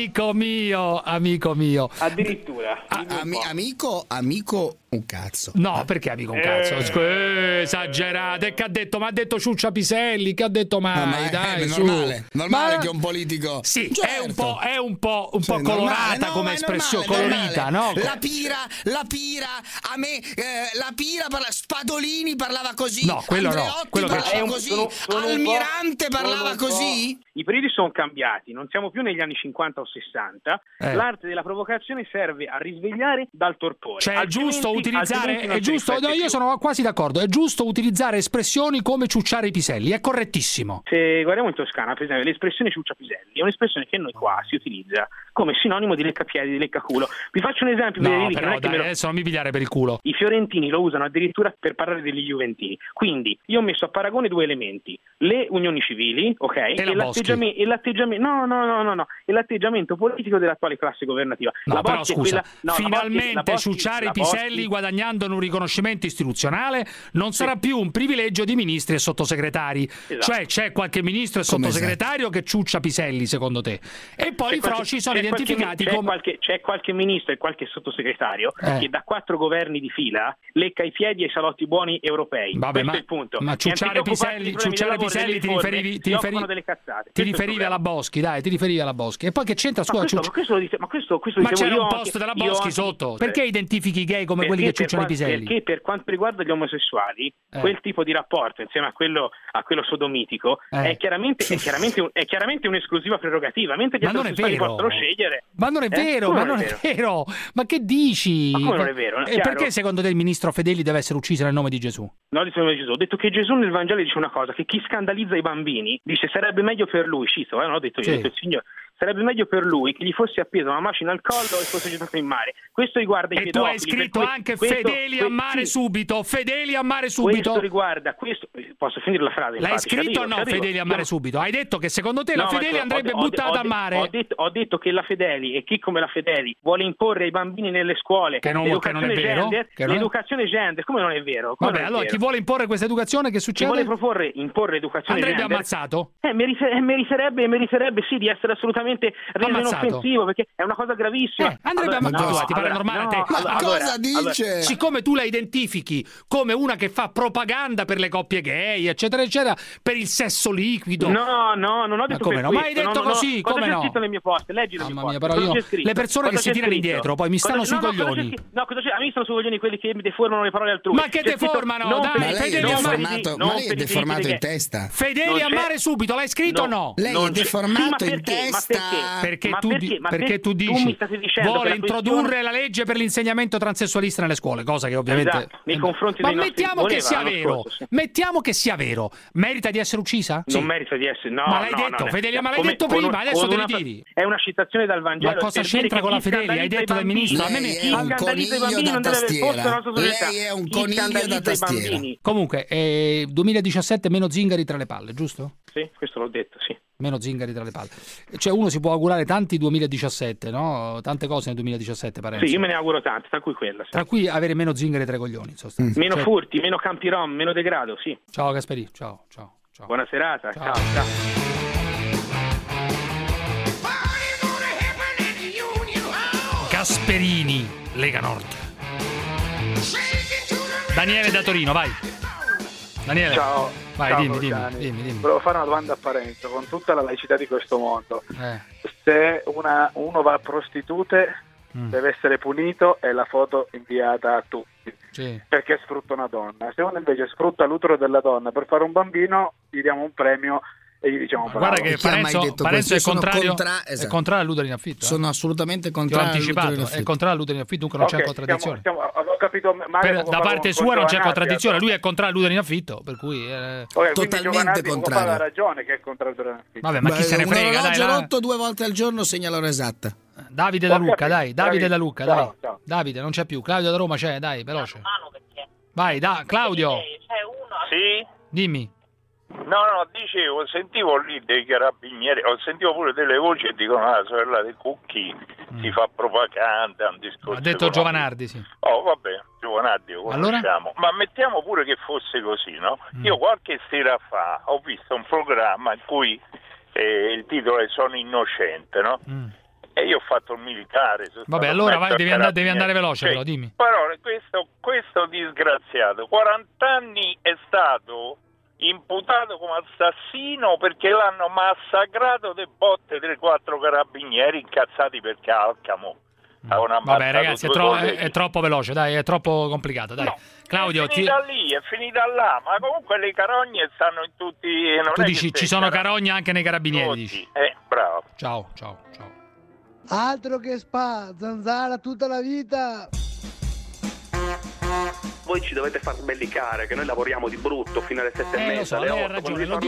Addirittura. Amico un cazzo. No, perché amico un cazzo? Esagerato. E che ha detto? Ma ha detto Ciuccia Piselli, che ha detto mai? Dai, è normale che un politico. Sì, certo. è un po' colorata come espressione, colorita, no? La pira, a me la pira Spadolini parlava così. No, quello Andreotti no. Quello parlava così. Almirante parlava così. I periodi sono cambiati, non siamo più negli anni 50 o 60. L'arte della provocazione serve a risvegliare dal torpore. Cioè è giusto utilizzare, io sono quasi d'accordo, è giusto utilizzare espressioni come ciucciare i piselli, è correttissimo. Se guardiamo in Toscana, per esempio, l'espressione ciuccia piselli è un'espressione che noi qua si utilizza come sinonimo di leccapiedi, di leccaculo. Vi faccio un esempio. No, però dai, adesso non mi pigliare per il culo. I fiorentini lo usano addirittura per parlare degli juventini. Quindi io ho messo a paragone 2 elementi: le unioni civili, ok, e l'atteggiamento è l'atteggiamento politico dell'attuale classe governativa. No, però scusa, finalmente ciucciare i piselli guadagnando un riconoscimento istituzionale non sarà più un privilegio di ministri e sottosegretari. Esatto. Cioè c'è qualche ministro e sottosegretario che ciuccia piselli, secondo te? E poi i froci sono identificati come... C'è qualche ministro e qualche sottosegretario che da 4 governi di fila lecca i piedi ai salotti buoni europei. Vabbè, questo è il punto. Ma ciucciare piselli ti riferivi alla Boschi, dai, ti riferivi alla Boschi. E poi che c'entra? Scusa, ma c'era un post della Boschi sotto. Perché identifichi i gay come quelli che ciucciano i piselli? Perché per quanto riguarda gli omosessuali, quel tipo di rapporto insieme a quello sodomitico è chiaramente un'esclusiva prerogativa, mentre gli omosessuali possono scegliere. Ma non è vero, ma non è vero. Ma che dici? Ma come non è vero? E perché secondo te il ministro Fedeli deve essere ucciso nel nome di Gesù? No, nel nome di Gesù. Ho detto che Gesù nel Vangelo dice una cosa, che chi scandalizza i bambini dice sarebbe meglio per lui, non ho detto io, ho detto il Signore. Sarebbe meglio per lui che gli fosse appesa una macina al collo e fosse gettato in mare. Questo riguarda i pedofili. E tu hai scritto anche fedeli a mare subito. Fedeli a mare subito. Questo riguarda. Posso finire la frase? L'hai scritto o no? Fedeli a mare subito. Hai detto che secondo te la Fedeli andrebbe buttata a mare. Ho detto che la Fedeli e chi come la Fedeli vuole imporre ai bambini nelle scuole che non è vero. L'educazione gender. Come non è vero? Vabbè, allora chi vuole imporre questa educazione che succede? Chi vuole imporre educazione andrebbe gender ammazzato? Meriterebbe sì di essere assolutamente reso inoffensivo, perché è una cosa gravissima. Andrebbe ammazzato, ti pare normale? Ma cosa dice? Siccome tu la identifichi come una che fa propaganda per le coppie gay, eccetera, eccetera, per il sesso liquido. No, non ho detto come no? Ma hai detto così, come no? Cosa c'è scritto nel mio post? Leggilo. Mamma mia, però le persone che si tirano indietro poi mi stanno sui coglioni. No, a me stanno sui coglioni quelli che mi deformano le parole altrui. Ma che deformano? Dai, Fedeli a mare. Ma lei è deformato in testa. Fedeli a mare subito, l'hai scritto o no? Lei è deformato in testa. Perché tu dici vuole introdurre la legge per l'insegnamento transessualista nelle scuole, cosa che ovviamente nei confronti ma mettiamo che sia vero. Mettiamo che sia vero. Merita di essere uccisa? Non merita di essere, no. Ma l'hai detto, Fedeli, ma l'hai detto prima, adesso te li tiri. È una citazione dal Vangelo. Ma cosa c'entra con la Fedeli? Hai detto del ministro. Lei è un coniglio da tastiera. Lei è un coniglio da tastiera. Comunque, 2017 meno zingari tra le palle, giusto? Sì, questo l'ho detto, sì. Meno zingari tra le palle. Cioè uno si può augurare tanti 2017, no? Tante cose nel 2017, Parenzo. Sì, io me ne auguro tante, tra cui quella. Sì. Tra cui avere meno zingari tra i coglioni, Meno furti, meno campi rom, meno degrado, sì. Ciao Gasperi, ciao. Buona serata, ciao. Gasperini, Lega Nord. Daniele da Torino, vai. Daniele. Ciao. Vai, ciao, dimmi. Volevo fare una domanda a Parenzo, con tutta la laicità di questo mondo. Se uno va a prostitute deve essere punito e la foto inviata a tutti, perché sfrutta una donna. Se uno invece sfrutta l'utero della donna per fare un bambino, gli diamo un premio e gli diciamo guarda che Parenzo è contrario, è contrario all'utero in affitto. Sono assolutamente contrario all'utero è contrario all'utero in affitto, dunque non c'è contraddizione. Avevo capito, da parte sua non c'è contraddizione, lui è contrario all'utero in affitto, per cui totalmente contrario. Ha ragione che è contrario all'utero in affitto. Vabbè, ma chi se ne frega, dai. rotto 2 volte al giorno segna l'ora esatta. Davide da Lucca, dai. Davide da Lucca, dai. Davide non c'è più. Claudio da Roma c'è, dai, veloce. Vai, Claudio. Sì? Dimmi. No, dicevo, sentivo lì dei carabinieri, sentivo pure delle voci che dicono la sorella del Cucchi si fa propaganda, un discorso. Ha detto Giovanardi, sì. Oh, vabbè, Giovanardi lo conosciamo. Ma mettiamo pure che fosse così, no? Io qualche sera fa ho visto un programma in cui il titolo è Sono innocente, no? E io ho fatto il militare. Vabbè, allora vai, devi andare veloce, però, dimmi. Però questo disgraziato, 40 anni è stato imputato come assassino perché l'hanno massacrato de botte delle 4 carabinieri incazzati perché Alcamo avevano ammazzato. Vabbè ragazzi, è troppo veloce, dai, è troppo complicato, dai. No, Claudio, è finita là, ma comunque le carogne stanno in tutti. Tu dici ci sono carogne anche nei carabinieri, dici. Bravo. Ciao. Altro che spa, zanzara tutta la vita. Voi ci dovete far sbellicare, che noi lavoriamo di brutto fino alle 7:30, alle 8. Ragione, lo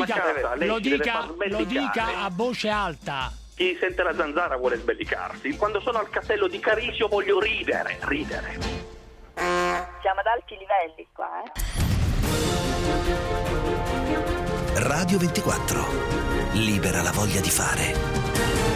dica a voce alta. Chi sente la zanzara vuole sbellicarsi. Quando sono al castello di Carisio voglio ridere. Siamo ad alti livelli qua, Radio 24 libera la voglia di fare.